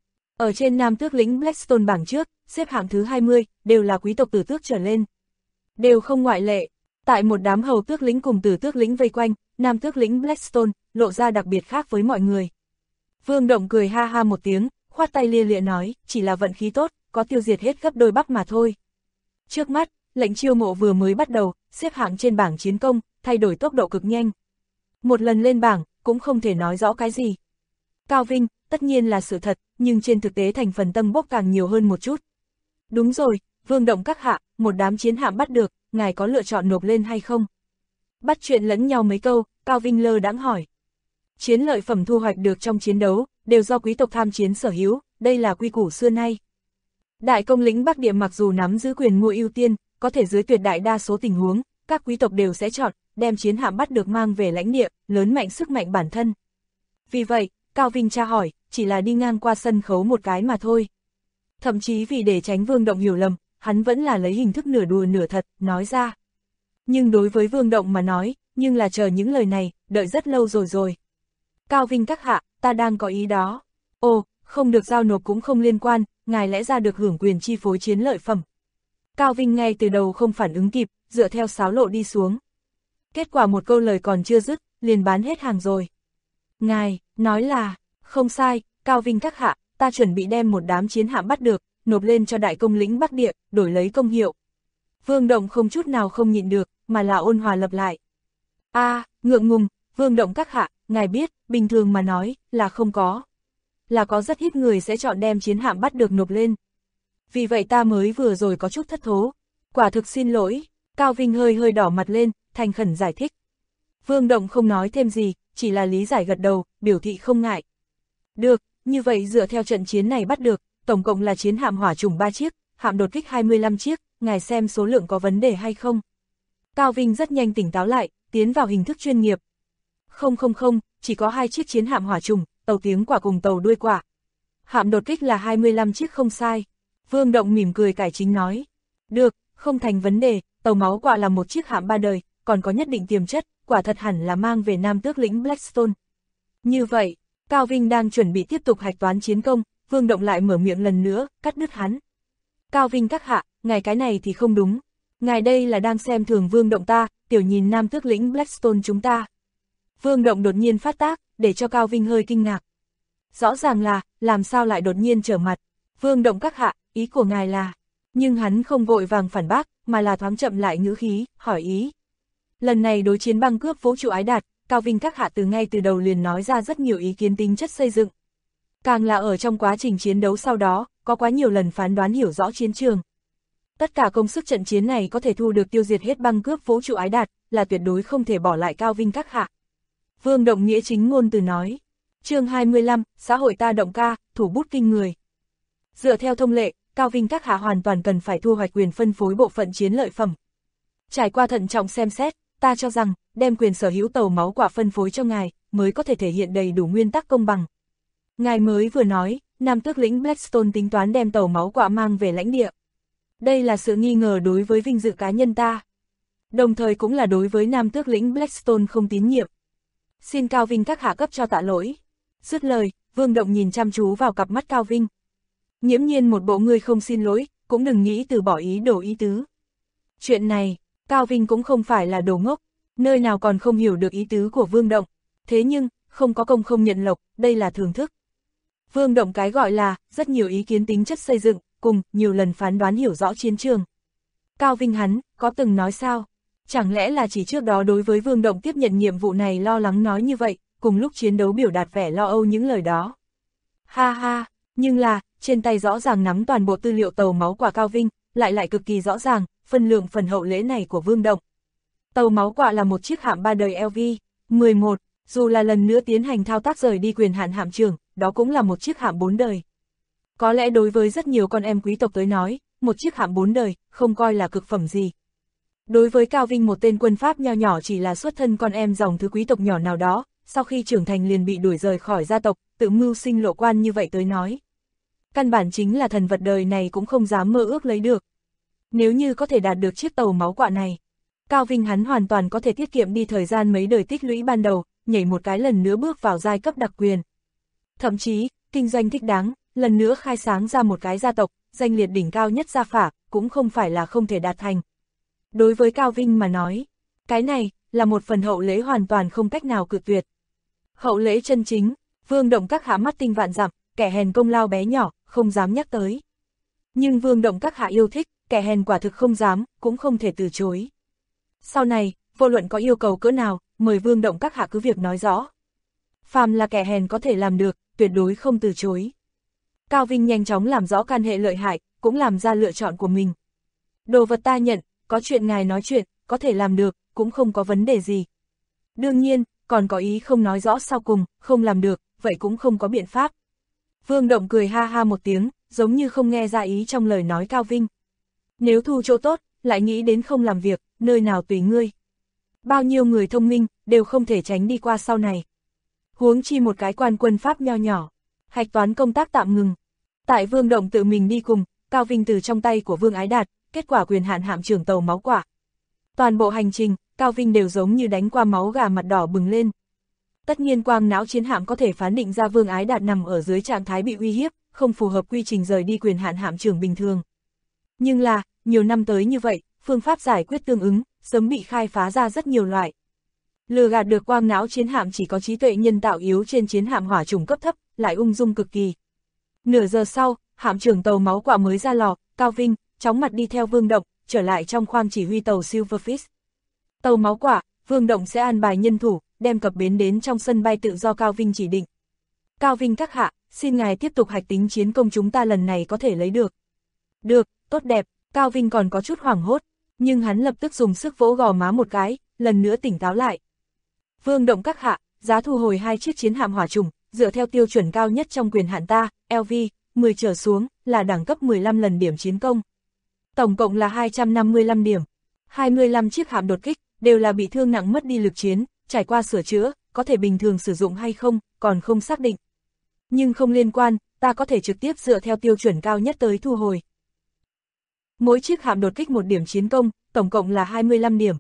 Ở trên Nam tước lĩnh Blackstone bảng trước, xếp hạng thứ 20, đều là quý tộc tử tước trở lên. Đều không ngoại lệ. Tại một đám hầu tước lĩnh cùng tử tước lĩnh vây quanh, Nam tước lĩnh Blackstone lộ ra đặc biệt khác với mọi người. Vương Động cười ha ha một tiếng, khoát tay lia lịa nói, chỉ là vận khí tốt, có tiêu diệt hết gấp đôi bắp mà thôi. Trước mắt, lệnh chiêu mộ vừa mới bắt đầu, xếp hạng trên bảng chiến công, thay đổi tốc độ cực nhanh. Một lần lên bảng, cũng không thể nói rõ cái gì. Cao vinh, tất nhiên là sự thật, nhưng trên thực tế thành phần tâm bốc càng nhiều hơn một chút. Đúng rồi, Vương Động các hạ, một đám chiến hạm bắt được, ngài có lựa chọn nộp lên hay không? Bắt chuyện lẫn nhau mấy câu, Cao Vinh lơ đãng hỏi. Chiến lợi phẩm thu hoạch được trong chiến đấu, đều do quý tộc tham chiến sở hữu, đây là quy củ xưa nay. Đại công lĩnh Bắc Địa mặc dù nắm giữ quyền mua ưu tiên, có thể dưới tuyệt đại đa số tình huống, các quý tộc đều sẽ chọn, đem chiến hạm bắt được mang về lãnh địa, lớn mạnh sức mạnh bản thân. Vì vậy, Cao Vinh tra hỏi, chỉ là đi ngang qua sân khấu một cái mà thôi. Thậm chí vì để tránh Vương Động hiểu lầm, hắn vẫn là lấy hình thức nửa đùa nửa thật, nói ra. Nhưng đối với Vương Động mà nói, nhưng là chờ những lời này, đợi rất lâu rồi. Cao Vinh các hạ, ta đang có ý đó. Ồ, không được giao nộp cũng không liên quan, ngài lẽ ra được hưởng quyền chi phối chiến lợi phẩm. Cao Vinh ngay từ đầu không phản ứng kịp, dựa theo sáo lộ đi xuống. Kết quả một câu lời còn chưa dứt, liền bán hết hàng rồi. Ngài, nói là, không sai, Cao Vinh các hạ, ta chuẩn bị đem một đám chiến hạm bắt được, nộp lên cho đại công lĩnh Bắc Địa, đổi lấy công hiệu. Vương Động không chút nào không nhịn được, mà là ôn hòa lập lại. Ngượng ngùng, Vương Động các hạ, ngài biết, bình thường mà nói, là không có. Là có rất ít người sẽ chọn đem chiến hạm bắt được nộp lên. Vì vậy ta mới vừa rồi có chút thất thố. Quả thực xin lỗi, Cao Vinh hơi đỏ mặt lên, thành khẩn giải thích. Vương Động không nói thêm gì, chỉ là lý giải gật đầu, biểu thị không ngại. Được, như vậy dựa theo trận chiến này bắt được, tổng cộng là chiến hạm hỏa trùng 3 chiếc, hạm đột kích 25 chiếc, ngài xem số lượng có vấn đề hay không. Cao Vinh rất nhanh tỉnh táo lại, tiến vào hình thức chuyên nghiệp. Không, chỉ có 2 chiếc chiến hạm hỏa trùng, tàu tiếng quả cùng tàu đuôi quả. Hạm đột kích là 25 chiếc không sai. Vương Động mỉm cười cải chính nói. Được, không thành vấn đề, tàu máu quả là một chiếc hạm 3 đời, còn có nhất định tiềm chất, quả thật hẳn là mang về Nam tước lĩnh Blackstone. Như vậy, Cao Vinh đang chuẩn bị tiếp tục hạch toán chiến công, Vương Động lại mở miệng lần nữa, cắt đứt hắn. Cao Vinh các hạ, ngài cái này thì không đúng. Ngài đây là đang xem thường Vương Động ta, tiểu nhìn Nam tước lĩnh Blackstone chúng ta. Vương Động đột nhiên phát tác, để cho Cao Vinh hơi kinh ngạc. Rõ ràng là, làm sao lại đột nhiên trở mặt. Vương Động các hạ, ý của ngài là. Nhưng hắn không vội vàng phản bác, mà là thoáng chậm lại ngữ khí, hỏi ý. Lần này đối chiến băng cướp vũ trụ ái đạt, Cao Vinh các hạ ngay từ đầu liền nói ra rất nhiều ý kiến tính chất xây dựng. Càng là ở trong quá trình chiến đấu sau đó, có quá nhiều lần phán đoán hiểu rõ chiến trường. Tất cả công sức trận chiến này có thể thu được tiêu diệt hết băng cướp vũ trụ ái đạt, là tuyệt đối không thể bỏ lại Cao Vinh các hạ. Vương Động nghĩa chính ngôn từ nói. Chương 25, xã hội ta động ca, thủ bút kinh người. Dựa theo thông lệ, Cao Vinh các hạ hoàn toàn cần phải thu hoạch quyền phân phối bộ phận chiến lợi phẩm. Trải qua thận trọng xem xét, ta cho rằng, đem quyền sở hữu tàu máu quả phân phối cho ngài, mới có thể thể hiện đầy đủ nguyên tắc công bằng. Ngài mới vừa nói, Nam tước lĩnh Blackstone tính toán đem tàu máu quả mang về lãnh địa. Đây là sự nghi ngờ đối với vinh dự cá nhân ta. Đồng thời cũng là đối với Nam tước lĩnh Blackstone không tín nhiệm. Xin Cao Vinh các hạ cấp cho tạ lỗi. Dứt lời, Vương Động nhìn chăm chú vào cặp mắt Cao Vinh. Nghiễm nhiên một bộ ngươi không xin lỗi, cũng đừng nghĩ từ bỏ ý đồ ý tứ. Chuyện này, Cao Vinh cũng không phải là đồ ngốc, nơi nào còn không hiểu được ý tứ của Vương Động. Thế nhưng, không có công không nhận lộc, đây là thường thức. Vương Động cái gọi là, rất nhiều ý kiến tính chất xây dựng, cùng, nhiều lần phán đoán hiểu rõ chiến trường. Cao Vinh hắn, có từng nói sao? Chẳng lẽ là chỉ trước đó đối với Vương Động tiếp nhận nhiệm vụ này lo lắng nói như vậy, cùng lúc chiến đấu biểu đạt vẻ lo âu những lời đó. Ha ha, nhưng là, trên tay rõ ràng nắm toàn bộ tư liệu tàu máu quả Cao Vinh, lại cực kỳ rõ ràng, phân lượng phần hậu lễ này của Vương Động. Tàu máu quả là một chiếc hạm 3 đời LV-11, dù là lần nữa tiến hành thao tác rời đi quyền hạn hạm trưởng, đó cũng là một chiếc hạm 4 đời. Có lẽ đối với rất nhiều con em quý tộc tới nói, một chiếc hạm 4 đời, không coi là cực phẩm gì. Đối với Cao Vinh một tên quân Pháp nho nhỏ chỉ là xuất thân con em dòng thứ quý tộc nhỏ nào đó, sau khi trưởng thành liền bị đuổi rời khỏi gia tộc, tự mưu sinh lộ quan như vậy tới nói. Căn bản chính là thần vật đời này cũng không dám mơ ước lấy được. Nếu như có thể đạt được chiếc tàu máu quả này, Cao Vinh hắn hoàn toàn có thể tiết kiệm đi thời gian mấy đời tích lũy ban đầu, nhảy một cái lần nữa bước vào giai cấp đặc quyền. Thậm chí, kinh doanh thích đáng, lần nữa khai sáng ra một cái gia tộc, danh liệt đỉnh cao nhất gia phả, cũng không phải là không thể đạt thành. Đối với Cao Vinh mà nói, cái này là một phần hậu lễ hoàn toàn không cách nào cự tuyệt. Hậu lễ chân chính, Vương Động Các hạ mắt tinh vạn dặm, kẻ hèn công lao bé nhỏ, không dám nhắc tới. Nhưng Vương Động Các hạ yêu thích, kẻ hèn quả thực không dám, cũng không thể từ chối. Sau này, vô luận có yêu cầu cỡ nào, mời Vương Động Các hạ cứ việc nói rõ. Phàm là kẻ hèn có thể làm được, tuyệt đối không từ chối. Cao Vinh nhanh chóng làm rõ can hệ lợi hại, cũng làm ra lựa chọn của mình. Đồ vật ta nhận, có chuyện ngài nói chuyện, có thể làm được, cũng không có vấn đề gì. Đương nhiên, còn có ý không nói rõ sau cùng, không làm được, vậy cũng không có biện pháp. Vương Động cười ha ha một tiếng, giống như không nghe ra ý trong lời nói Cao Vinh. Nếu thu chỗ tốt, lại nghĩ đến không làm việc, nơi nào tùy ngươi. Bao nhiêu người thông minh, đều không thể tránh đi qua sau này. Huống chi một cái quan quân pháp nho nhỏ, hạch toán công tác tạm ngừng. Tại Vương Động tự mình đi cùng, Cao Vinh từ trong tay của Vương Ái Đạt, kết quả quyền hạn hạm trưởng tàu máu quả. Toàn bộ hành trình, Cao Vinh đều giống như đánh qua máu gà mặt đỏ bừng lên. Tất nhiên quang não chiến hạm có thể phán định ra Vương Ái Đạt nằm ở dưới trạng thái bị uy hiếp, không phù hợp quy trình rời đi quyền hạn hạm trưởng bình thường. Nhưng là, nhiều năm tới như vậy, phương pháp giải quyết tương ứng, sớm bị khai phá ra rất nhiều loại. Lừa gạt được quang não chiến hạm chỉ có trí tuệ nhân tạo yếu trên chiến hạm hỏa trùng cấp thấp, lại ung dung cực kỳ. Nửa giờ sau, hạm trưởng tàu máu quả mới ra lò, Cao Vinh, chóng mặt đi theo Vương Động, trở lại trong khoang chỉ huy tàu Silverfish. Tàu máu quả, Vương Động sẽ an bài nhân thủ, đem cập bến đến trong sân bay tự do Cao Vinh chỉ định. Cao Vinh các hạ, xin ngài tiếp tục hạch tính chiến công chúng ta lần này có thể lấy được. Được, tốt đẹp, Cao Vinh còn có chút hoảng hốt, nhưng hắn lập tức dùng sức vỗ gò má một cái, lần nữa tỉnh táo lại. Vương Động các hạ, giá thu hồi 2 chiếc chiến hạm hỏa trùng, dựa theo tiêu chuẩn cao nhất trong quyền hạn ta, LV, 10 trở xuống, là đẳng cấp 15 lần điểm chiến công. Tổng cộng là 255 điểm. 25 chiếc hạm đột kích, đều là bị thương nặng mất đi lực chiến, trải qua sửa chữa, có thể bình thường sử dụng hay không, còn không xác định. Nhưng không liên quan, ta có thể trực tiếp dựa theo tiêu chuẩn cao nhất tới thu hồi. Mỗi chiếc hạm đột kích 1 điểm chiến công, tổng cộng là 25 điểm.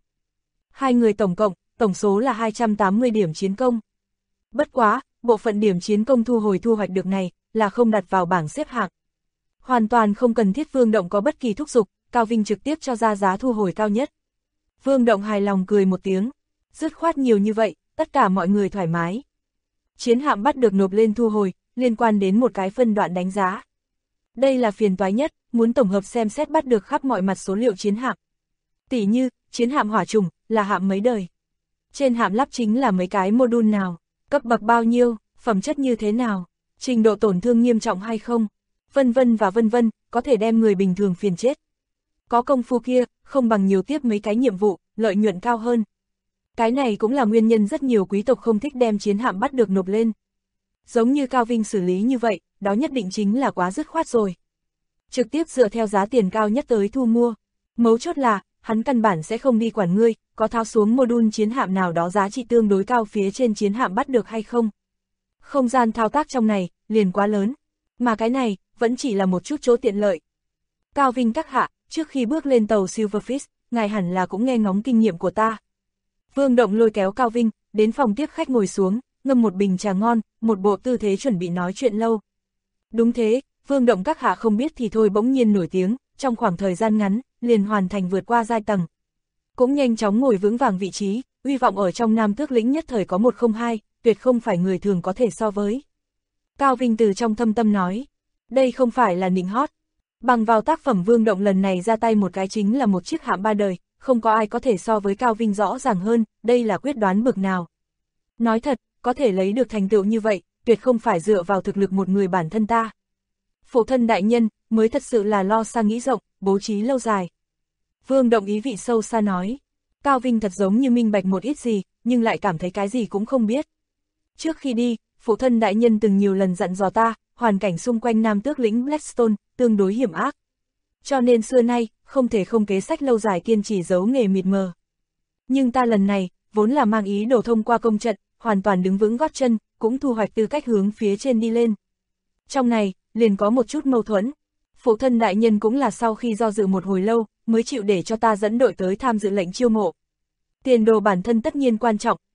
2 người tổng cộng, tổng số là 280 điểm chiến công. Bất quá, bộ phận điểm chiến công thu hồi thu hoạch được này, là không đặt vào bảng xếp hạng. Hoàn toàn không cần thiết Vương Động có bất kỳ thúc giục, Cao Vinh trực tiếp cho ra giá thu hồi cao nhất. Vương Động hài lòng cười một tiếng, dứt khoát nhiều như vậy, tất cả mọi người thoải mái. Chiến hạm bắt được nộp lên thu hồi, liên quan đến một cái phân đoạn đánh giá. Đây là phiền toái nhất, muốn tổng hợp xem xét bắt được khắp mọi mặt số liệu chiến hạm. Tỉ như, chiến hạm hỏa trùng, là hạm mấy đời. Trên hạm lắp chính là mấy cái module nào, cấp bậc bao nhiêu, phẩm chất như thế nào, trình độ tổn thương nghiêm trọng hay không, vân vân và vân vân, có thể đem người bình thường phiền chết. Có công phu kia, không bằng nhiều tiếp mấy cái nhiệm vụ, lợi nhuận cao hơn. Cái này cũng là nguyên nhân rất nhiều quý tộc không thích đem chiến hạm bắt được nộp lên. Giống như Cao Vinh xử lý như vậy, đó nhất định chính là quá dứt khoát rồi. Trực tiếp dựa theo giá tiền cao nhất tới thu mua. Mấu chốt là, hắn căn bản sẽ không đi quản ngươi, có tháo xuống module chiến hạm nào đó giá trị tương đối cao phía trên chiến hạm bắt được hay không. Không gian thao tác trong này, liền quá lớn. Mà cái này, vẫn chỉ là một chút chỗ tiện lợi. Cao Vinh các hạ, trước khi bước lên tàu Silverfish, ngài hẳn là cũng nghe ngóng kinh nghiệm của ta. Vương Động lôi kéo Cao Vinh, đến phòng tiếp khách ngồi xuống, ngâm một bình trà ngon, một bộ tư thế chuẩn bị nói chuyện lâu. Đúng thế, Vương Động các hạ không biết thì thôi bỗng nhiên nổi tiếng, trong khoảng thời gian ngắn, liền hoàn thành vượt qua giai tầng. Cũng nhanh chóng ngồi vững vàng vị trí, uy vọng ở trong Nam Tước lĩnh nhất thời có 102, tuyệt không phải người thường có thể so với. Cao Vinh từ trong thâm tâm nói, đây không phải là nịnh hót. Bằng vào tác phẩm Vương Động lần này ra tay một cái chính là một chiếc hạm 3 đời, không có ai có thể so với Cao Vinh rõ ràng hơn, đây là quyết đoán bực nào. Nói thật, có thể lấy được thành tựu như vậy, tuyệt không phải dựa vào thực lực một người bản thân ta. Phụ thân đại nhân, mới thật sự là lo xa nghĩ rộng, bố trí lâu dài. Vương Động ý vị sâu xa nói. Cao Vinh thật giống như minh bạch một ít gì, nhưng lại cảm thấy cái gì cũng không biết. Trước khi đi, phụ thân đại nhân từng nhiều lần dặn dò ta, hoàn cảnh xung quanh Nam Tước lĩnh Blackstone, tương đối hiểm ác. Cho nên xưa nay, không thể không kế sách lâu dài kiên trì giấu nghề mịt mờ. Nhưng ta lần này, vốn là mang ý đồ thông qua công trận, hoàn toàn đứng vững gót chân, cũng thu hoạch tư cách hướng phía trên đi lên. Trong này, liền có một chút mâu thuẫn. Phụ thân đại nhân cũng là sau khi do dự một hồi lâu, mới chịu để cho ta dẫn đội tới tham dự lệnh chiêu mộ. Tiền đồ bản thân tất nhiên quan trọng,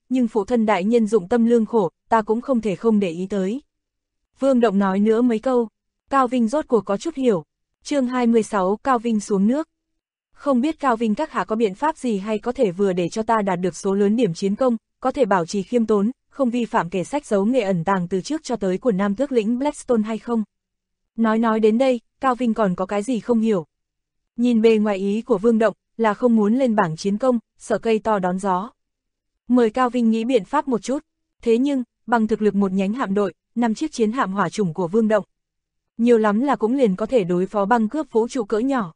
nhưng phụ thân đại nhân dụng tâm lương khổ, ta cũng không thể không để ý tới. Vương Động nói nữa mấy câu, Cao Vinh rốt cuộc có chút hiểu. Chương 26 Cao Vinh xuống nước. Không biết Cao Vinh các hạ có biện pháp gì hay có thể vừa để cho ta đạt được số lớn điểm chiến công, có thể bảo trì khiêm tốn, không vi phạm kể sách giấu nghệ ẩn tàng từ trước cho tới của Nam Tước lĩnh Blackstone hay không? Nói đến đây, Cao Vinh còn có cái gì không hiểu. Nhìn bề ngoài ý của Vương Động là không muốn lên bảng chiến công, sợ cây to đón gió. Mời Cao Vinh nghĩ biện pháp một chút, thế nhưng, bằng thực lực một nhánh hạm đội, 5 chiếc chiến hạm hỏa chủng của Vương Động, nhiều lắm là cũng liền có thể đối phó băng cướp vũ trụ cỡ nhỏ.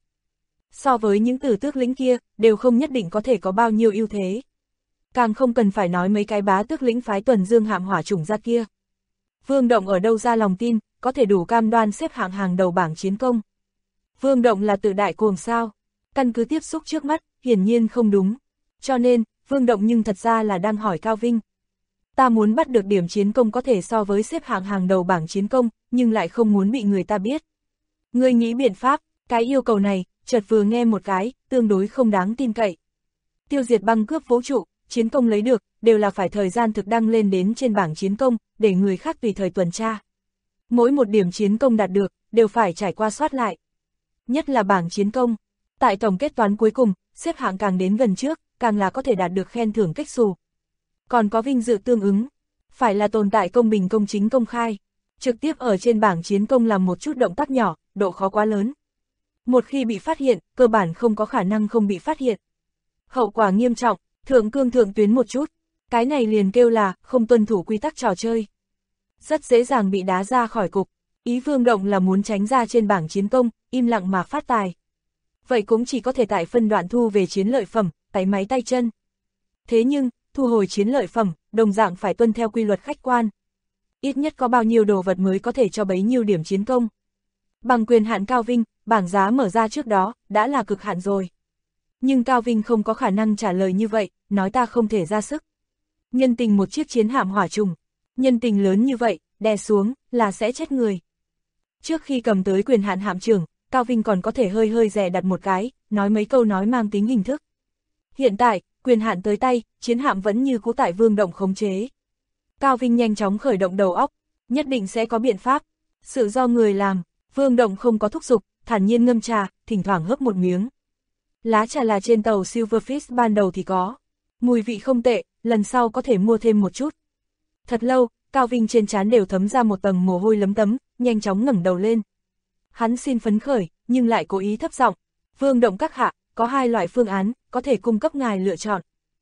So với những tử tước lĩnh kia, đều không nhất định có thể có bao nhiêu ưu thế. Càng không cần phải nói mấy cái bá tước lĩnh phái tuần dương hạm hỏa chủng ra kia. Vương Động ở đâu ra lòng tin, có thể đủ cam đoan xếp hạng hàng đầu bảng chiến công. Vương Động là tự đại cuồng sao? Căn cứ tiếp xúc trước mắt, hiển nhiên không đúng. Cho nên, Vương Động nhưng thật ra là đang hỏi Cao Vinh. Ta muốn bắt được điểm chiến công có thể so với xếp hạng hàng đầu bảng chiến công, nhưng lại không muốn bị người ta biết. Ngươi nghĩ biện pháp, cái yêu cầu này, chợt vừa nghe một cái, tương đối không đáng tin cậy. Tiêu diệt băng cướp vũ trụ, chiến công lấy được, đều là phải thời gian thực đăng lên đến trên bảng chiến công, để người khác tùy thời tuần tra. Mỗi một điểm chiến công đạt được, đều phải trải qua soát lại. Nhất là bảng chiến công. Tại tổng kết toán cuối cùng, xếp hạng càng đến gần trước, càng là có thể đạt được khen thưởng cách xù. Còn có vinh dự tương ứng, phải là tồn tại công bình công chính công khai. Trực tiếp ở trên bảng chiến công làm một chút động tác nhỏ, độ khó quá lớn. Một khi bị phát hiện, cơ bản không có khả năng không bị phát hiện. Hậu quả nghiêm trọng, thượng cương thượng tuyến một chút, cái này liền kêu là không tuân thủ quy tắc trò chơi. Rất dễ dàng bị đá ra khỏi cục, ý Vương Động là muốn tránh ra trên bảng chiến công, im lặng mà phát tài. Vậy cũng chỉ có thể tại phân đoạn thu về chiến lợi phẩm, tay máy tay chân. Thế nhưng, thu hồi chiến lợi phẩm, đồng dạng phải tuân theo quy luật khách quan. Ít nhất có bao nhiêu đồ vật mới có thể cho bấy nhiêu điểm chiến công. Bằng quyền hạn Cao Vinh, bảng giá mở ra trước đó, đã là cực hạn rồi. Nhưng Cao Vinh không có khả năng trả lời như vậy, nói ta không thể ra sức. Nhân tình một chiếc chiến hạm hỏa trùng, nhân tình lớn như vậy, đè xuống, là sẽ chết người. Trước khi cầm tới quyền hạn hạm trưởng, Cao Vinh còn có thể hơi dè đặt một cái, nói mấy câu nói mang tính hình thức. Hiện tại, quyền hạn tới tay, chiến hạm vẫn như cũ tại Vương Động khống chế. Cao Vinh nhanh chóng khởi động đầu óc, nhất định sẽ có biện pháp. Sự do người làm, Vương Động không có thúc giục, thản nhiên ngâm trà, thỉnh thoảng hớp một miếng. Lá trà là trên tàu Silverfish ban đầu thì có. Mùi vị không tệ, lần sau có thể mua thêm một chút. Thật lâu, Cao Vinh trên trán đều thấm ra một tầng mồ hôi lấm tấm, nhanh chóng ngẩng đầu lên. Hắn xin phấn khởi, nhưng lại cố ý thấp giọng. Vương Động các hạ, có 2 loại phương án, có thể cung cấp ngài lựa chọn.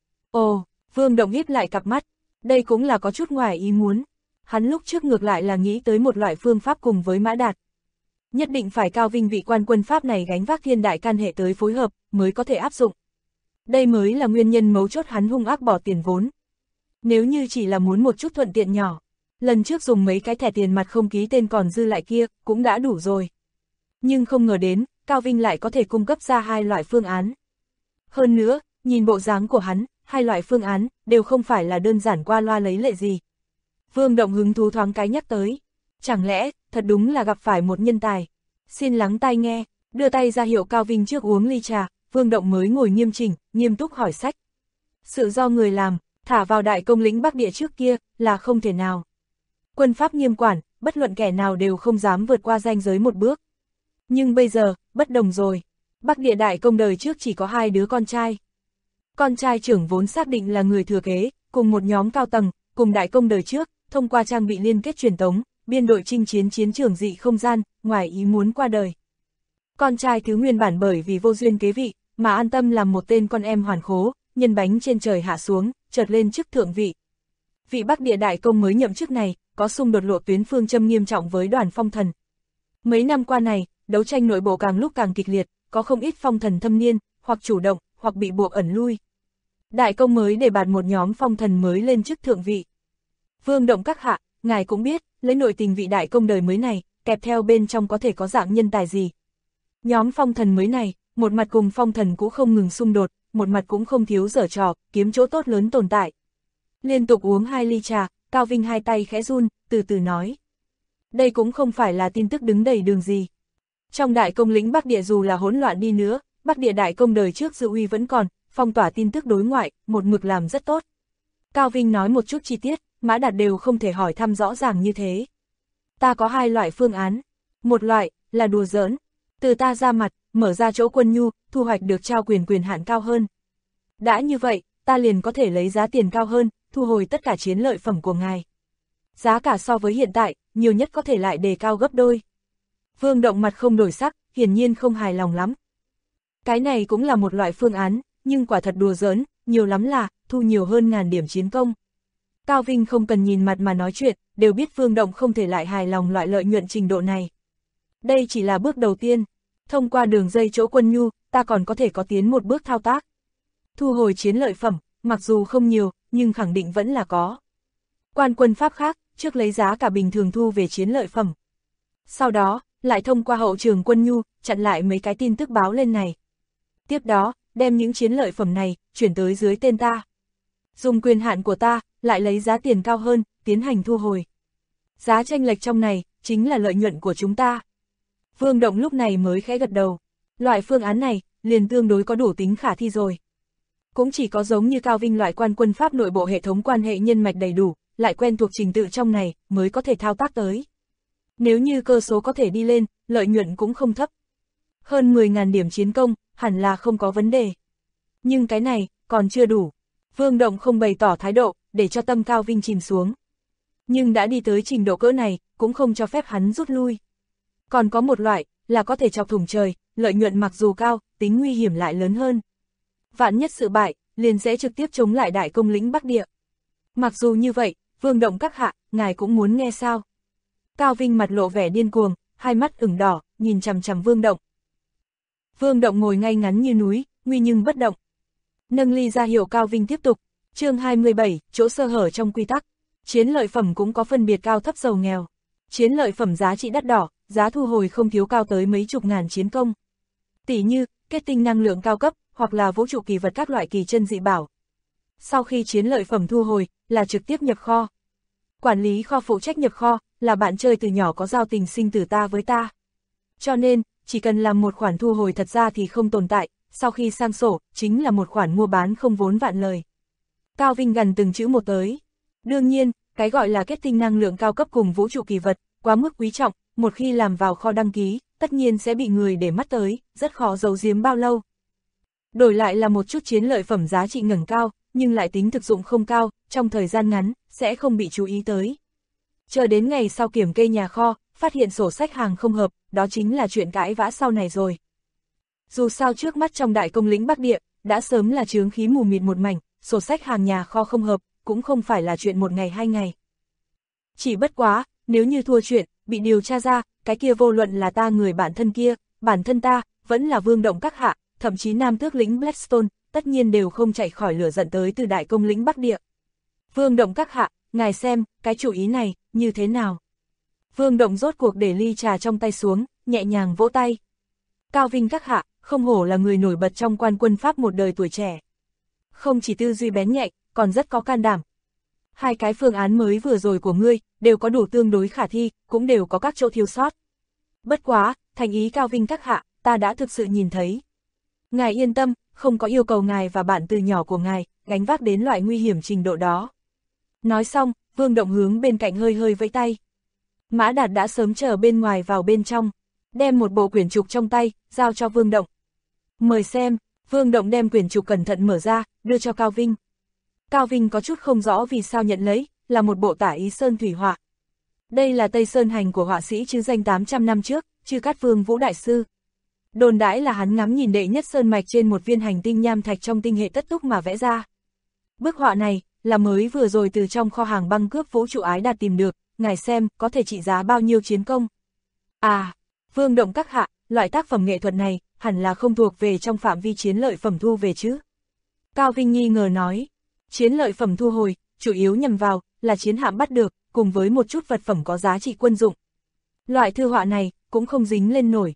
Ồ, Vương Động híp lại cặp mắt, đây cũng là có chút ngoài ý muốn. Hắn lúc trước ngược lại là nghĩ tới một loại phương pháp cùng với Mã Đạt. Nhất định phải Cao Vinh vị quan quân pháp này gánh vác thiên đại can hệ tới phối hợp, mới có thể áp dụng. Đây mới là nguyên nhân mấu chốt hắn hung ác bỏ tiền vốn. Nếu như chỉ là muốn một chút thuận tiện nhỏ, lần trước dùng mấy cái thẻ tiền mặt không ký tên còn dư lại kia, cũng đã đủ rồi. Nhưng không ngờ đến, Cao Vinh lại có thể cung cấp ra 2 loại phương án. Hơn nữa, nhìn bộ dáng của hắn, 2 loại phương án, đều không phải là đơn giản qua loa lấy lệ gì. Vương Động hứng thú thoáng cái nhắc tới. Chẳng lẽ, thật đúng là gặp phải một nhân tài. Xin lắng tai nghe, đưa tay ra hiệu Cao Vinh trước uống ly trà, Vương Động mới ngồi nghiêm chỉnh, nghiêm túc hỏi sách. Sự do người làm, thả vào đại công lĩnh Bắc Địa trước kia, là không thể nào. Quân pháp nghiêm quản, bất luận kẻ nào đều không dám vượt qua ranh giới một bước. Nhưng bây giờ, bất đồng rồi. Bắc Địa đại công đời trước chỉ có 2 đứa con trai. Con trai trưởng vốn xác định là người thừa kế, cùng một nhóm cao tầng, cùng đại công đời trước, thông qua trang bị liên kết truyền tống, biên đội chinh chiến chiến trường dị không gian, ngoài ý muốn qua đời. Con trai thứ nguyên bản bởi vì vô duyên kế vị, mà an tâm làm một tên con em hoàn khố, nhân bánh trên trời hạ xuống, chợt lên chức thượng vị. Vị Bắc Địa đại công mới nhậm chức này, có xung đột lộ tuyến phương châm nghiêm trọng với Đoàn Phong Thần. Mấy năm qua này, đấu tranh nội bộ càng lúc càng kịch liệt, có không ít phong thần thâm niên, hoặc chủ động, hoặc bị buộc ẩn lui. Đại công mới đề bạt một nhóm phong thần mới lên chức thượng vị. Vương Động các hạ, ngài cũng biết, lấy nội tình vị đại công đời mới này, kẹp theo bên trong có thể có dạng nhân tài gì. Nhóm phong thần mới này, một mặt cùng phong thần cũ không ngừng xung đột, một mặt cũng không thiếu giở trò, kiếm chỗ tốt lớn tồn tại. Liên tục uống 2 ly trà, Cao Vinh 2 tay khẽ run, từ từ nói. Đây cũng không phải là tin tức đứng đầy đường gì. Trong đại công lĩnh Bắc Địa dù là hỗn loạn đi nữa, Bắc Địa đại công đời trước dư uy vẫn còn, phong tỏa tin tức đối ngoại, một mực làm rất tốt. Cao Vinh nói một chút chi tiết, Mã Đạt đều không thể hỏi thăm rõ ràng như thế. Ta có 2 loại phương án. Một loại là đùa giỡn, từ ta ra mặt, mở ra chỗ Quân Nhu, thu hoạch được trao quyền hạn cao hơn. Đã như vậy, ta liền có thể lấy giá tiền cao hơn, thu hồi tất cả chiến lợi phẩm của ngài. Giá cả so với hiện tại, nhiều nhất có thể lại đề cao gấp đôi. Vương Động mặt không đổi sắc, hiển nhiên không hài lòng lắm. Cái này cũng là một loại phương án, nhưng quả thật đùa giỡn, nhiều lắm là thu nhiều hơn 1000 điểm chiến công. Cao Vinh không cần nhìn mặt mà nói chuyện, đều biết Vương Động không thể lại hài lòng loại lợi nhuận trình độ này. Đây chỉ là bước đầu tiên, thông qua đường dây chỗ Quân Nhu, ta còn có thể có tiến một bước thao tác. Thu hồi chiến lợi phẩm, mặc dù không nhiều, nhưng khẳng định vẫn là có. Quan quân pháp khác, trước lấy giá cả bình thường thu về chiến lợi phẩm. Sau đó, lại thông qua hậu trường Quân Nhu, chặn lại mấy cái tin tức báo lên này. Tiếp đó, đem những chiến lợi phẩm này, chuyển tới dưới tên ta. Dùng quyền hạn của ta, lại lấy giá tiền cao hơn, tiến hành thu hồi. Giá chênh lệch trong này, chính là lợi nhuận của chúng ta. Vương Động lúc này mới khẽ gật đầu. Loại phương án này, liền tương đối có đủ tính khả thi rồi. Cũng chỉ có giống như Cao Vinh loại quan quân pháp nội bộ hệ thống quan hệ nhân mạch đầy đủ, lại quen thuộc trình tự trong này, mới có thể thao tác tới. Nếu như cơ số có thể đi lên, lợi nhuận cũng không thấp. Hơn 10.000 điểm chiến công, hẳn là không có vấn đề. Nhưng cái này, còn chưa đủ. Vương Động không bày tỏ thái độ, để cho tâm Cao Vinh chìm xuống. Nhưng đã đi tới trình độ cỡ này, cũng không cho phép hắn rút lui. Còn có một loại, là có thể chọc thủng trời, lợi nhuận mặc dù cao, tính nguy hiểm lại lớn hơn. Vạn nhất sự bại, liền sẽ trực tiếp chống lại đại công lĩnh Bắc Địa. Mặc dù như vậy, Vương Động các hạ, ngài cũng muốn nghe sao? Cao Vinh mặt lộ vẻ điên cuồng, hai mắt ửng đỏ, nhìn chằm chằm Vương Động. Vương Động ngồi ngay ngắn như núi, nguy nhưng bất động. Nâng ly ra hiệu Cao Vinh tiếp tục. Chương 27, chỗ sơ hở trong quy tắc. Chiến lợi phẩm cũng có phân biệt cao thấp giàu nghèo. Chiến lợi phẩm giá trị đắt đỏ, giá thu hồi không thiếu cao tới mấy chục ngàn chiến công. Tỷ như, kết tinh năng lượng cao cấp, hoặc là vũ trụ kỳ vật các loại kỳ chân dị bảo. Sau khi chiến lợi phẩm thu hồi, là trực tiếp nhập kho. Quản lý kho phụ trách nhập kho, là bạn chơi từ nhỏ có giao tình sinh tử ta với ta. Cho nên, chỉ cần làm một khoản thu hồi thật ra thì không tồn tại, sau khi sang sổ, chính là một khoản mua bán không vốn vạn lời. Cao Vinh gần từng chữ một tới. Đương nhiên, cái gọi là kết tinh năng lượng cao cấp cùng vũ trụ kỳ vật, quá mức quý trọng, một khi làm vào kho đăng ký, tất nhiên sẽ bị người để mắt tới, rất khó giấu giếm bao lâu. Đổi lại là một chút chiến lợi phẩm giá trị ngẩng cao, nhưng lại tính thực dụng không cao, trong thời gian ngắn, sẽ không bị chú ý tới. Chờ đến ngày sau kiểm kê nhà kho, phát hiện sổ sách hàng không hợp, đó chính là chuyện cãi vã sau này rồi. Dù sao trước mắt trong đại công lĩnh Bắc Địa, đã sớm là chướng khí mù mịt một mảnh, sổ sách hàng nhà kho không hợp, cũng không phải là chuyện một ngày hai ngày. Chỉ bất quá, nếu như thua chuyện, bị điều tra ra, cái kia vô luận là ta người bạn thân kia, bản thân ta, vẫn là Vương Động các hạ, thậm chí Nam Tước lĩnh Blackstone, tất nhiên đều không chạy khỏi lửa giận tới từ đại công lĩnh Bắc Địa. Vương Động các hạ, ngài xem, cái chủ ý này, như thế nào? Vương Động rốt cuộc để ly trà trong tay xuống, nhẹ nhàng vỗ tay. Cao Vinh các hạ, không hổ là người nổi bật trong quan quân Pháp một đời tuổi trẻ. Không chỉ tư duy bén nhạy, còn rất có can đảm. Hai cái phương án mới vừa rồi của ngươi, đều có đủ tương đối khả thi, cũng đều có các chỗ thiếu sót. Bất quá, thành ý Cao Vinh các hạ, ta đã thực sự nhìn thấy. Ngài yên tâm, không có yêu cầu ngài và bạn từ nhỏ của ngài, gánh vác đến loại nguy hiểm trình độ đó. Nói xong, Vương Động hướng bên cạnh hơi hơi vẫy tay. Mã Đạt đã sớm chờ bên ngoài vào bên trong, đem một bộ quyển trục trong tay, giao cho Vương Động. Mời xem, Vương Động đem quyển trục cẩn thận mở ra, đưa cho Cao Vinh. Cao Vinh có chút không rõ vì sao nhận lấy, là một bộ tả ý sơn thủy họa. Đây là Tây Sơn hành của họa sĩ chứ danh 800 năm trước, Chư Cát Vương Vũ Đại Sư. Đồn đãi là hắn ngắm nhìn đệ nhất sơn mạch trên một viên hành tinh nham thạch trong tinh hệ tất túc mà vẽ ra. Bức họa này, là mới vừa rồi từ trong kho hàng băng cướp vũ trụ ái đạt tìm được, ngài xem, có thể trị giá bao nhiêu chiến công. À, Vương Động các hạ, loại tác phẩm nghệ thuật này, hẳn là không thuộc về trong phạm vi chiến lợi phẩm thu về chứ. Cao Vinh nghi ngờ nói, chiến lợi phẩm thu hồi, chủ yếu nhằm vào, là chiến hạm bắt được, cùng với một chút vật phẩm có giá trị quân dụng. Loại thư họa này, cũng không dính lên nổi.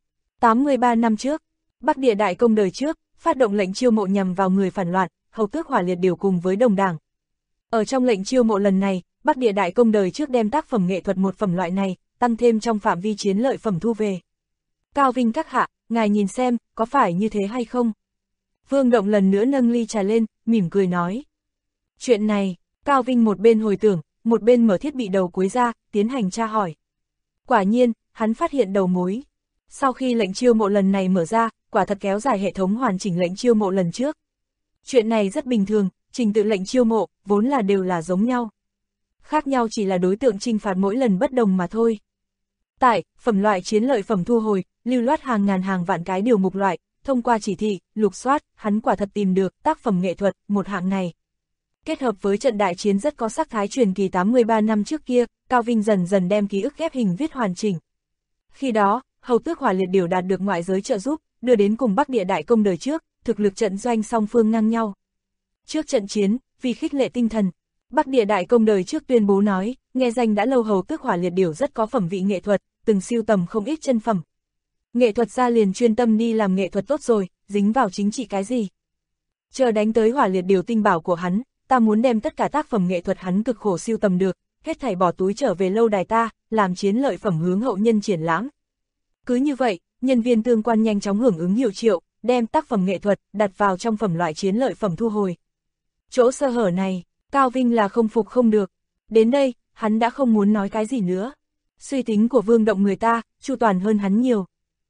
83 năm trước, Bắc Địa đại công đời trước, phát động lệnh chiêu mộ nhằm vào người phản loạn, hầu tước hỏa liệt điều cùng với đồng đảng. Ở trong lệnh chiêu mộ lần này, Bắc Địa đại công đời trước đem tác phẩm nghệ thuật một phẩm loại này, tăng thêm trong phạm vi chiến lợi phẩm thu về. Cao Vinh các hạ, ngài nhìn xem, có phải như thế hay không? Vương Động lần nữa nâng ly trà lên, mỉm cười nói. Chuyện này, Cao Vinh một bên hồi tưởng, một bên mở thiết bị đầu cuối ra, tiến hành tra hỏi. Quả nhiên, hắn phát hiện đầu mối. Sau khi lệnh chiêu mộ lần này mở ra, quả thật kéo dài hệ thống hoàn chỉnh lệnh chiêu mộ lần trước. Chuyện này rất bình thường, trình tự lệnh chiêu mộ, vốn là đều là giống nhau. Khác nhau chỉ là đối tượng trinh phạt mỗi lần bất đồng mà thôi. Tại, phẩm loại chiến lợi phẩm thu hồi, lưu loát hàng ngàn hàng vạn cái điều mục loại, thông qua chỉ thị, lục soát, hắn quả thật tìm được tác phẩm nghệ thuật, một hạng này. Kết hợp với trận đại chiến rất có sắc thái truyền kỳ 83 năm trước kia, Cao Vinh dần dần đem ký ức ghép hình viết hoàn chỉnh. Khi đó, Hầu Tước Hỏa Liệt Điểu đạt được ngoại giới trợ giúp, đưa đến cùng Bắc Địa Đại Công đời trước, thực lực trận doanh song phương ngang nhau. Trước trận chiến, vì khích lệ tinh thần, Bắc Địa Đại Công đời trước tuyên bố nói, nghe danh đã lâu Hầu Tước Hỏa Liệt Điểu rất có phẩm vị nghệ thuật, từng siêu tầm không ít chân phẩm. Nghệ thuật gia liền chuyên tâm đi làm nghệ thuật tốt rồi, dính vào chính trị cái gì. Chờ đánh tới Hỏa Liệt Điểu tinh bảo của hắn, ta muốn đem tất cả tác phẩm nghệ thuật hắn cực khổ siêu tầm được, hết thảy bỏ túi trở về lâu đài ta, làm chiến lợi phẩm hướng hậu nhân triển lãm. Cứ như vậy, nhân viên tương quan nhanh chóng hưởng ứng hiệu triệu, đem tác phẩm nghệ thuật đặt vào trong phẩm loại chiến lợi phẩm thu hồi. Chỗ sơ hở này, Cao Vinh là không phục không được. Đến đây, hắn đã không muốn nói cái gì nữa. Suy tính của Vương Động người ta, chu toàn hơn hắn nhiều.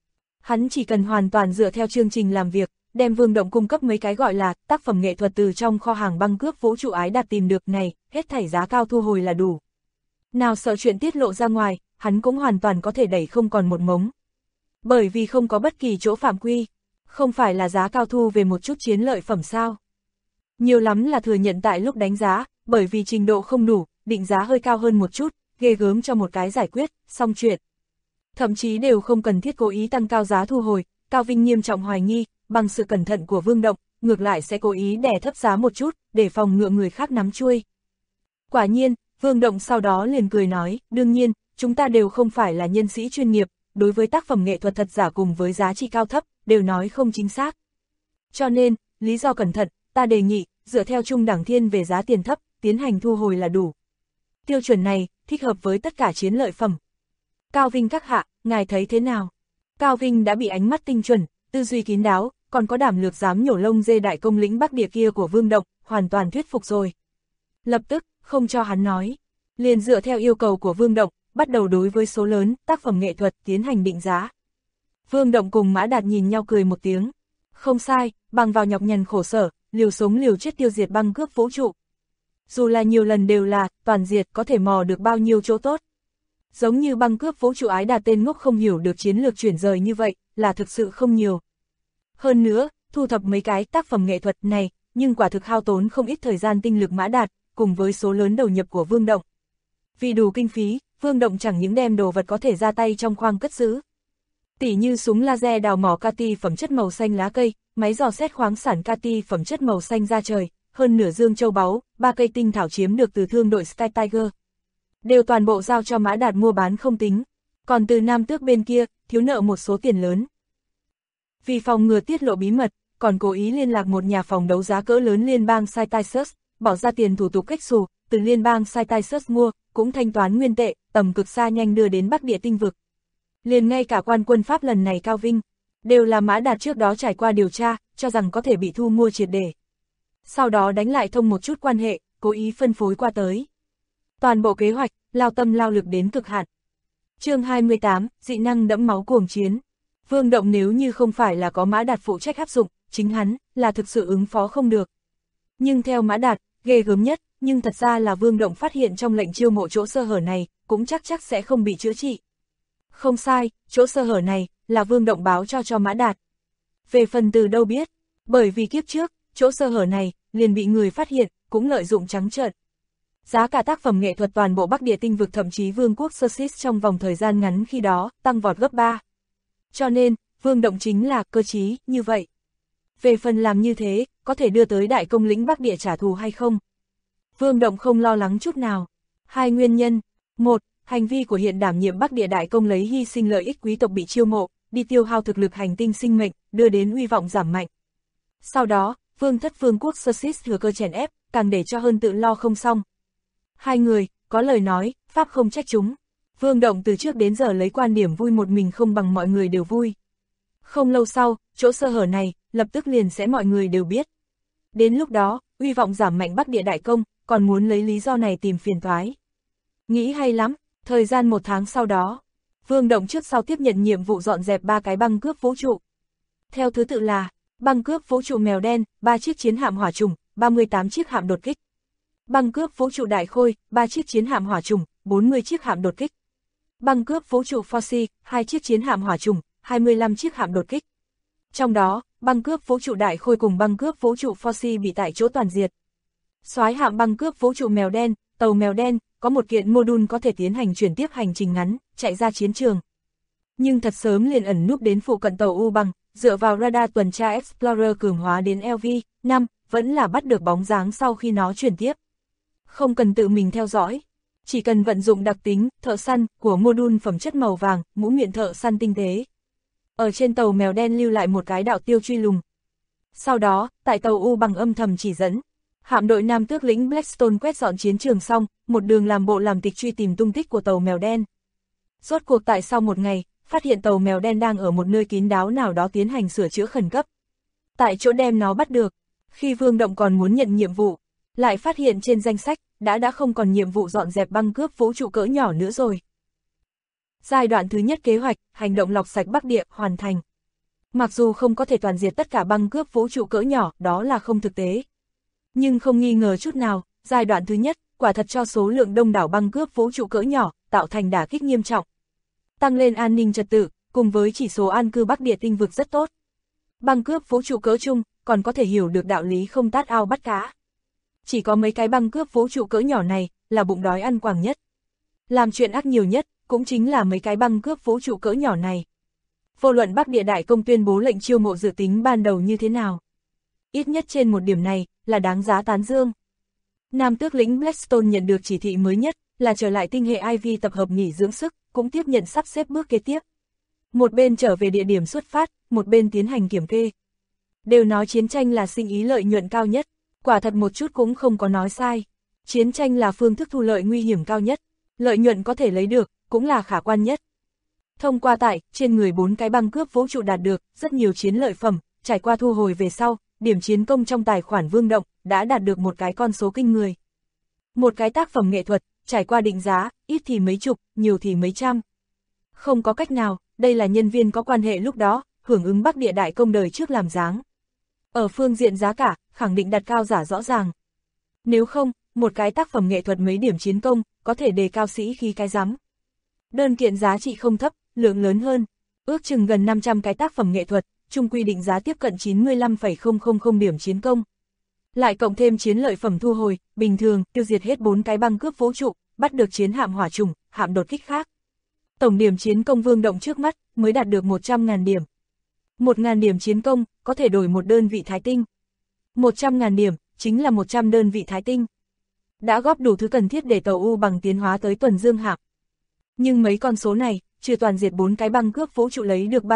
Hắn chỉ cần hoàn toàn dựa theo chương trình làm việc, đem Vương Động cung cấp mấy cái gọi là tác phẩm nghệ thuật từ trong kho hàng băng cướp vũ trụ ái đạt tìm được này, hết thảy giá cao thu hồi là đủ. Nào sợ chuyện tiết lộ ra ngoài, hắn cũng hoàn toàn có thể đẩy không còn một mống. Bởi vì không có bất kỳ chỗ phạm quy, không phải là giá cao thu về một chút chiến lợi phẩm sao. Nhiều lắm là thừa nhận tại lúc đánh giá, bởi vì trình độ không đủ, định giá hơi cao hơn một chút, ghê gớm cho một cái giải quyết, xong chuyện. Thậm chí đều không cần thiết cố ý tăng cao giá thu hồi, Cao Vinh nghiêm trọng hoài nghi, bằng sự cẩn thận của Vương Động, ngược lại sẽ cố ý đè thấp giá một chút, để phòng ngừa người khác nắm chuôi. Quả nhiên, Vương Động sau đó liền cười nói, đương nhiên, chúng ta đều không phải là nhân sĩ chuyên nghiệp, đối với tác phẩm nghệ thuật thật giả cùng với giá trị cao thấp, đều nói không chính xác. Cho nên, lý do cẩn thận, ta đề nghị, dựa theo trung đẳng thiên về giá tiền thấp, tiến hành thu hồi là đủ. Tiêu chuẩn này, thích hợp với tất cả chiến lợi phẩm. Cao Vinh các hạ, ngài thấy thế nào? Cao Vinh đã bị ánh mắt tinh chuẩn, tư duy kín đáo, còn có đảm lược dám nhổ lông dê đại công lĩnh Bắc Địa kia của Vương Động, hoàn toàn thuyết phục rồi. Lập tức, không cho hắn nói, liền dựa theo yêu cầu của Vương Động, bắt đầu đối với số lớn tác phẩm nghệ thuật tiến hành định giá. Vương Động cùng Mã Đạt nhìn nhau cười một tiếng. Không sai, bằng vào nhọc nhằn khổ sở, liều sống liều chết tiêu diệt băng cướp vũ trụ. Dù là nhiều lần đều là, toàn diệt có thể mò được bao nhiêu chỗ tốt. Giống như băng cướp vũ trụ ái đạt tên ngốc không hiểu được chiến lược chuyển rời như vậy, là thực sự không nhiều. Hơn nữa, thu thập mấy cái tác phẩm nghệ thuật này, nhưng quả thực hao tốn không ít thời gian tinh lực Mã Đạt, cùng với số lớn đầu nhập của Vương Động. Vì đủ kinh phí, Vương Động chẳng những đem đồ vật có thể ra tay trong khoang cất giữ. Tỉ như súng laser đào mỏ Kati phẩm chất màu xanh lá cây, máy dò xét khoáng sản Kati phẩm chất màu xanh da trời, hơn nửa dương châu báu, 3 cây tinh thảo chiếm được từ thương đội Sky Tiger. Đều toàn bộ giao cho Mã Đạt mua bán không tính, còn từ Nam Tước bên kia, thiếu nợ một số tiền lớn. Vì phòng ngừa tiết lộ bí mật, còn cố ý liên lạc một nhà phòng đấu giá cỡ lớn liên bang Cytisus, bỏ ra tiền thủ tục cách xù, từ liên bang Cytisus mua, cũng thanh toán nguyên tệ, tầm cực xa nhanh đưa đến Bắc Địa tinh vực. Liền ngay cả quan quân Pháp lần này Cao Vinh, đều là Mã Đạt trước đó trải qua điều tra, cho rằng có thể bị thu mua triệt để. Sau đó đánh lại thông một chút quan hệ, cố ý phân phối qua tới. Toàn bộ kế hoạch, lao tâm lao lực đến cực hạn. Chương 28, dị năng đẫm máu cuồng chiến. Vương Động nếu như không phải là có Mã Đạt phụ trách áp dụng, chính hắn là thực sự ứng phó không được. Nhưng theo Mã Đạt, ghê gớm nhất, nhưng thật ra là Vương Động phát hiện trong lệnh chiêu mộ chỗ sơ hở này, cũng chắc sẽ không bị chữa trị. Không sai, chỗ sơ hở này, là Vương Động báo cho Mã Đạt. Về phần từ đâu biết, bởi vì kiếp trước, chỗ sơ hở này, liền bị người phát hiện, cũng lợi dụng trắng trợn. Giá cả tác phẩm nghệ thuật toàn bộ Bắc Địa tinh vực thậm chí Vương quốc Circis trong vòng thời gian ngắn khi đó, tăng vọt gấp 3. Cho nên, Vương Động chính là cơ trí, như vậy. Về phần làm như thế, có thể đưa tới đại công lĩnh Bắc Địa trả thù hay không? Vương Động không lo lắng chút nào. Hai nguyên nhân. Một, hành vi của hiện đảm nhiệm Bắc Địa đại công lấy hy sinh lợi ích quý tộc bị chiêu mộ, đi tiêu hao thực lực hành tinh sinh mệnh, đưa đến uy vọng giảm mạnh. Sau đó, Vương thất Vương quốc Circis thừa cơ chèn ép, càng để cho hơn tự lo không xong. Hai người, có lời nói, Pháp không trách chúng. Vương Động từ trước đến giờ lấy quan điểm vui một mình không bằng mọi người đều vui. Không lâu sau, chỗ sơ hở này, lập tức liền sẽ mọi người đều biết. Đến lúc đó, uy vọng giảm mạnh Bắc Địa đại công, còn muốn lấy lý do này tìm phiền toái. Nghĩ hay lắm, thời gian 1 tháng sau đó, Vương Động trước sau tiếp nhận nhiệm vụ dọn dẹp 3 cái băng cướp vũ trụ. Theo thứ tự là, băng cướp vũ trụ mèo đen, 3 chiếc chiến hạm hỏa trùng, 38 chiếc hạm đột kích. Băng cướp vũ trụ đại khôi, 3 chiếc chiến hạm hỏa trùng, 40 chiếc hạm đột kích. Băng cướp vũ trụ Foxy, 2 chiếc chiến hạm hỏa trùng, 25 chiếc hạm đột kích. Trong đó, băng cướp vũ trụ đại khôi cùng băng cướp vũ trụ Foxy bị tại chỗ toàn diệt. Soái hạm băng cướp vũ trụ mèo đen, tàu mèo đen, có một kiện module có thể tiến hành chuyển tiếp hành trình ngắn, chạy ra chiến trường. Nhưng thật sớm liền ẩn núp đến phụ cận tàu U Bằng, dựa vào radar tuần tra Explorer cường hóa đến LV-5, vẫn là bắt được bóng dáng sau khi nó chuyển tiếp. Không cần tự mình theo dõi, chỉ cần vận dụng đặc tính thợ săn của module phẩm chất màu vàng, mũ miệng thợ săn tinh tế. Ở trên tàu mèo đen lưu lại một cái đạo tiêu truy lùng. Sau đó, tại tàu U Bằng âm thầm chỉ dẫn, hạm đội Nam Tước lĩnh Blackstone quét dọn chiến trường xong, một đường làm bộ làm tịch truy tìm tung tích của tàu mèo đen. Rốt cuộc tại sau 1 ngày, phát hiện tàu mèo đen đang ở một nơi kín đáo nào đó tiến hành sửa chữa khẩn cấp. Tại chỗ đem nó bắt được, khi Vương Động còn muốn nhận nhiệm vụ, lại phát hiện trên danh sách, đã không còn nhiệm vụ dọn dẹp băng cướp vũ trụ cỡ nhỏ nữa rồi. Giai đoạn thứ nhất kế hoạch, hành động lọc sạch Bắc Địa, hoàn thành. Mặc dù không có thể toàn diệt tất cả băng cướp vũ trụ cỡ nhỏ, đó là không thực tế. Nhưng không nghi ngờ chút nào, giai đoạn thứ nhất, quả thật cho số lượng đông đảo băng cướp vũ trụ cỡ nhỏ, tạo thành đả kích nghiêm trọng. Tăng lên an ninh trật tự, cùng với chỉ số an cư Bắc Địa tinh vực rất tốt. Băng cướp vũ trụ cỡ trung, còn có thể hiểu được đạo lý không tát ao bắt cá. Chỉ có mấy cái băng cướp vũ trụ cỡ nhỏ này, là bụng đói ăn quàng nhất. Làm chuyện ác nhiều nhất, cũng chính là mấy cái băng cướp vũ trụ cỡ nhỏ này. Vô luận Bắc Địa Đại Công tuyên bố lệnh chiêu mộ dự tính ban đầu như thế nào. Ít nhất trên một điểm này, là đáng giá tán dương. Nam Tước lĩnh Blackstone nhận được chỉ thị mới nhất, là trở lại tinh hệ Ivy tập hợp nghỉ dưỡng sức, cũng tiếp nhận sắp xếp bước kế tiếp. Một bên trở về địa điểm xuất phát, một bên tiến hành kiểm kê. Đều nói chiến tranh là sinh ý lợi nhuận cao nhất, quả thật một chút cũng không có nói sai. Chiến tranh là phương thức thu lợi nguy hiểm cao nhất, lợi nhuận có thể lấy được, cũng là khả quan nhất. Thông qua trên người 4 cái băng cướp vũ trụ đạt được rất nhiều chiến lợi phẩm, trải qua thu hồi về sau, điểm chiến công trong tài khoản Vương Động đã đạt được một cái con số kinh người. Một cái tác phẩm nghệ thuật, trải qua định giá, ít thì mấy chục, nhiều thì mấy trăm. Không có cách nào, đây là nhân viên có quan hệ lúc đó, hưởng ứng Bắc Địa Đại Công đời trước làm dáng. Ở phương diện giá cả, khẳng định đặt cao giả rõ ràng. Nếu không, một cái tác phẩm nghệ thuật mấy điểm chiến công, có thể đề cao sĩ khí cái rắm. Đơn kiện giá trị không thấp, lượng lớn hơn, ước chừng gần 500 cái tác phẩm nghệ thuật, chung quy định giá tiếp cận 95,000 điểm chiến công. Lại cộng thêm chiến lợi phẩm thu hồi, bình thường, tiêu diệt hết 4 cái băng cướp vũ trụ, bắt được chiến hạm hỏa trùng, hạm đột kích khác. Tổng điểm chiến công Vương Động trước mắt, mới đạt được 100.000 điểm. 1.000 điểm chiến công, có thể đổi một đơn vị thái tinh. 100.000 điểm, chính là 100 đơn vị thái tinh. Đã góp đủ thứ cần thiết để tàu U Bằng tiến hóa tới tuần dương hạm. Nhưng mấy con số này, trừ toàn diệt 4 cái băng cướp vũ trụ lấy được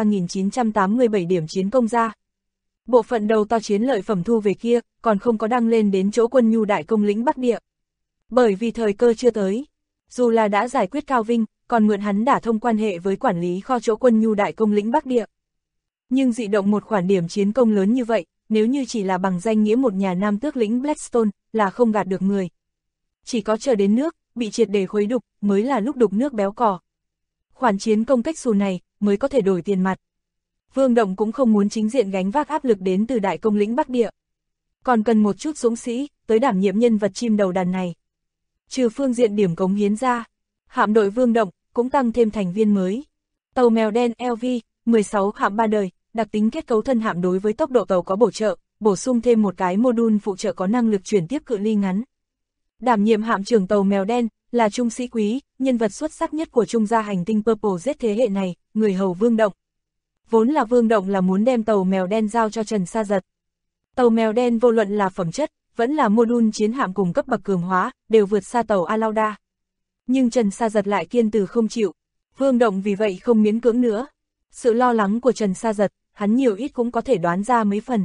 3.987 điểm chiến công ra. Bộ phận đầu to chiến lợi phẩm thu về kia, còn không có đăng lên đến chỗ Quân Nhu Đại Công lĩnh Bắc Địa. Bởi vì thời cơ chưa tới, dù là đã giải quyết Cao Vinh, còn mượn hắn đả thông quan hệ với quản lý kho chỗ Quân Nhu Đại Công lĩnh Bắc Địa. Nhưng dị động một khoản điểm chiến công lớn như vậy, nếu như chỉ là bằng danh nghĩa một nhà Nam Tước lĩnh Blackstone, là không gạt được người. Chỉ có chờ đến nước, bị triệt để khuấy đục, mới là lúc đục nước béo cò. Khoản chiến công cách xù này, mới có thể đổi tiền mặt. Vương Động cũng không muốn chính diện gánh vác áp lực đến từ Đại Công lĩnh Bắc Địa. Còn cần một chút dũng sĩ, tới đảm nhiệm nhân vật chim đầu đàn này. Trừ phương diện điểm cống hiến ra, hạm đội Vương Động cũng tăng thêm thành viên mới. Tàu mèo đen LV-16 hạm 3 đời, đặc tính kết cấu thân hạm đối với tốc độ tàu có bổ trợ, bổ sung thêm một cái module phụ trợ có năng lực chuyển tiếp cự ly ngắn. Đảm nhiệm hạm trưởng tàu mèo đen là Trung Sĩ Quý, nhân vật xuất sắc nhất của Trung gia hành tinh Purple Z thế hệ này, người hầu Vương Động. Vốn là Vương Động là muốn đem tàu mèo đen giao cho Trần Sa Giật. Tàu mèo đen vô luận là phẩm chất, vẫn là module chiến hạm cùng cấp bậc cường hóa, đều vượt xa tàu Alauda. Nhưng Trần Sa Giật lại kiên từ không chịu, Vương Động vì vậy không miễn cưỡng nữa. Sự lo lắng của Trần Sa Giật, hắn nhiều ít cũng có thể đoán ra mấy phần.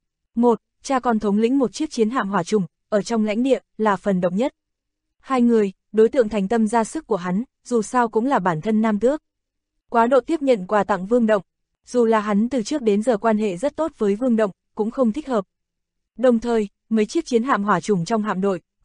1. Cha con thống lĩnh một chiếc chiến hạm hỏa trùng, ở trong lãnh địa, là phần độc nhất. 2 người, đối tượng thành tâm ra sức của hắn, dù sao cũng là bản thân Nam Tước. Quá độ tiếp nhận quà tặng Vương Động, dù là hắn từ trước đến giờ quan hệ rất tốt với Vương Động, cũng không thích hợp. Đồng thời, mấy chiếc chiến hạm hỏa trùng trong hạm đội,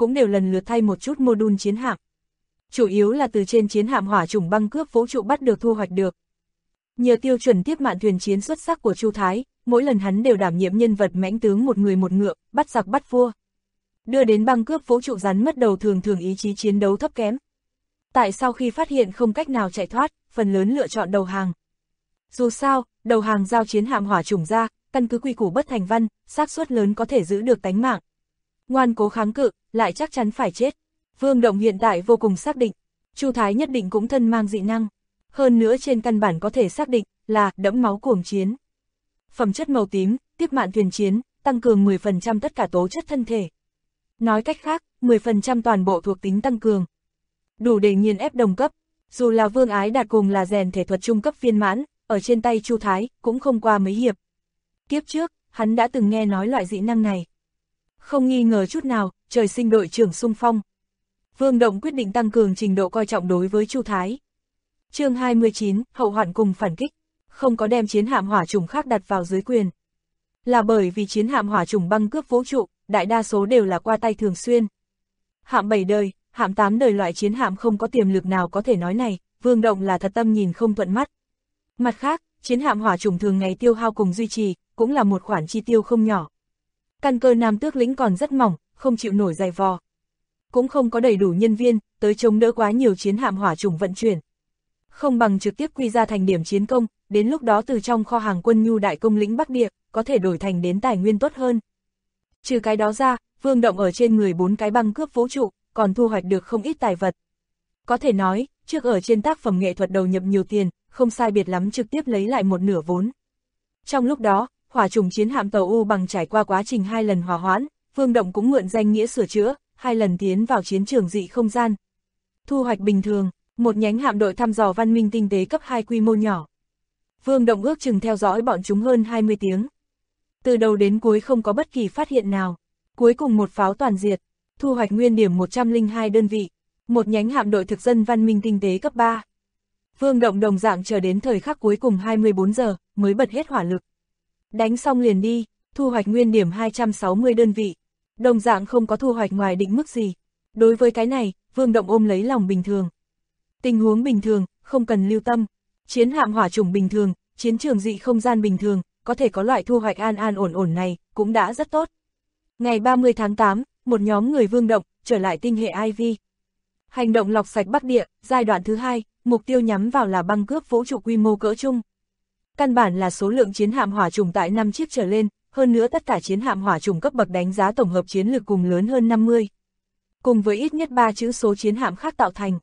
cũng đều lần lượt thay một chút mô-đun chiến hạm. Chủ yếu là từ trên chiến hạm hỏa chủng băng cướp vũ trụ bắt được thu hoạch được. Nhờ tiêu chuẩn tiếp mạn thuyền chiến xuất sắc của Chu Thái, mỗi lần hắn đều đảm nhiệm nhân vật mãnh tướng một người một ngựa, bắt giặc bắt vua. Đưa đến băng cướp vũ trụ rắn mất đầu thường thường ý chí chiến đấu thấp kém. Tại sau khi phát hiện không cách nào chạy thoát, phần lớn lựa chọn đầu hàng. Dù sao, đầu hàng giao chiến hạm hỏa chủng ra, căn cứ quy củ bất thành văn, xác suất lớn có thể giữ được tánh mạng. Ngoan cố kháng cự, lại chắc chắn phải chết. Vương Động hiện tại vô cùng xác định, Chu Thái nhất định cũng thân mang dị năng. Hơn nữa trên căn bản có thể xác định là đẫm máu cuồng chiến. Phẩm chất màu tím, tiếp mạn thuyền chiến, tăng cường 10% tất cả tố chất thân thể. Nói cách khác, 10% toàn bộ thuộc tính tăng cường. Đủ để nghiền ép đồng cấp, dù là Vương Ái Đạt cùng là rèn thể thuật trung cấp viên mãn, ở trên tay Chu Thái cũng không qua mấy hiệp. Kiếp trước, hắn đã từng nghe nói loại dị năng này. Không nghi ngờ chút nào, trời sinh đội trưởng xung phong. Vương Động quyết định tăng cường trình độ coi trọng đối với Chu Thái. Chương 29, hậu hoạn cùng phản kích, không có đem chiến hạm hỏa chủng khác đặt vào dưới quyền. Là bởi vì chiến hạm hỏa chủng băng cướp vũ trụ, đại đa số đều là qua tay thường xuyên. Hạm 7 đời, hạm 8 đời loại chiến hạm không có tiềm lực nào có thể nói này, Vương Động là thật tâm nhìn không thuận mắt. Mặt khác, chiến hạm hỏa chủng thường ngày tiêu hao cùng duy trì, cũng là một khoản chi tiêu không nhỏ. Căn cơ Nam Tước lĩnh còn rất mỏng, không chịu nổi dày vò. Cũng không có đầy đủ nhân viên, tới chống đỡ quá nhiều chiến hạm hỏa chủng vận chuyển. Không bằng trực tiếp quy ra thành điểm chiến công, đến lúc đó từ trong kho hàng quân nhu đại công lĩnh Bắc Địa, có thể đổi thành đến tài nguyên tốt hơn. Trừ cái đó ra, Vương Động ở trên người 4 cái băng cướp vũ trụ, còn thu hoạch được không ít tài vật. Có thể nói, trước ở trên tác phẩm nghệ thuật đầu nhập nhiều tiền, không sai biệt lắm trực tiếp lấy lại một nửa vốn. Trong lúc đó, hỏa chủng chiến hạm tàu U bằng trải qua quá trình 2 lần hòa hoãn, Vương Động cũng mượn danh nghĩa sửa chữa, 2 lần tiến vào chiến trường dị không gian. Thu hoạch bình thường, một nhánh hạm đội thăm dò văn minh tinh tế cấp 2 quy mô nhỏ. Vương Động ước chừng theo dõi bọn chúng hơn 20 tiếng. Từ đầu đến cuối không có bất kỳ phát hiện nào. Cuối cùng một pháo toàn diệt, thu hoạch nguyên điểm 102 đơn vị, một nhánh hạm đội thực dân văn minh tinh tế cấp 3. Vương Động đồng dạng chờ đến thời khắc cuối cùng 24 giờ, mới bật hết hỏa lực. Đánh xong liền đi, thu hoạch nguyên điểm 260 đơn vị, đồng dạng không có thu hoạch ngoài định mức gì. Đối với cái này, Vương Động ôm lấy lòng bình thường. Tình huống bình thường, không cần lưu tâm. Chiến hạm hỏa chủng bình thường, chiến trường dị không gian bình thường, có thể có loại thu hoạch an an ổn ổn này, cũng đã rất tốt. Ngày 30 tháng 8, một nhóm người Vương Động, trở lại tinh hệ IV. Hành động lọc sạch Bắc Địa, giai đoạn thứ 2, mục tiêu nhắm vào là băng cướp vũ trụ quy mô cỡ trung. Căn bản là số lượng chiến hạm hỏa chủng tại 5 chiếc trở lên, hơn nữa tất cả chiến hạm hỏa chủng cấp bậc đánh giá tổng hợp chiến lược cùng lớn hơn 50. Cùng với ít nhất 3 chữ số chiến hạm khác tạo thành.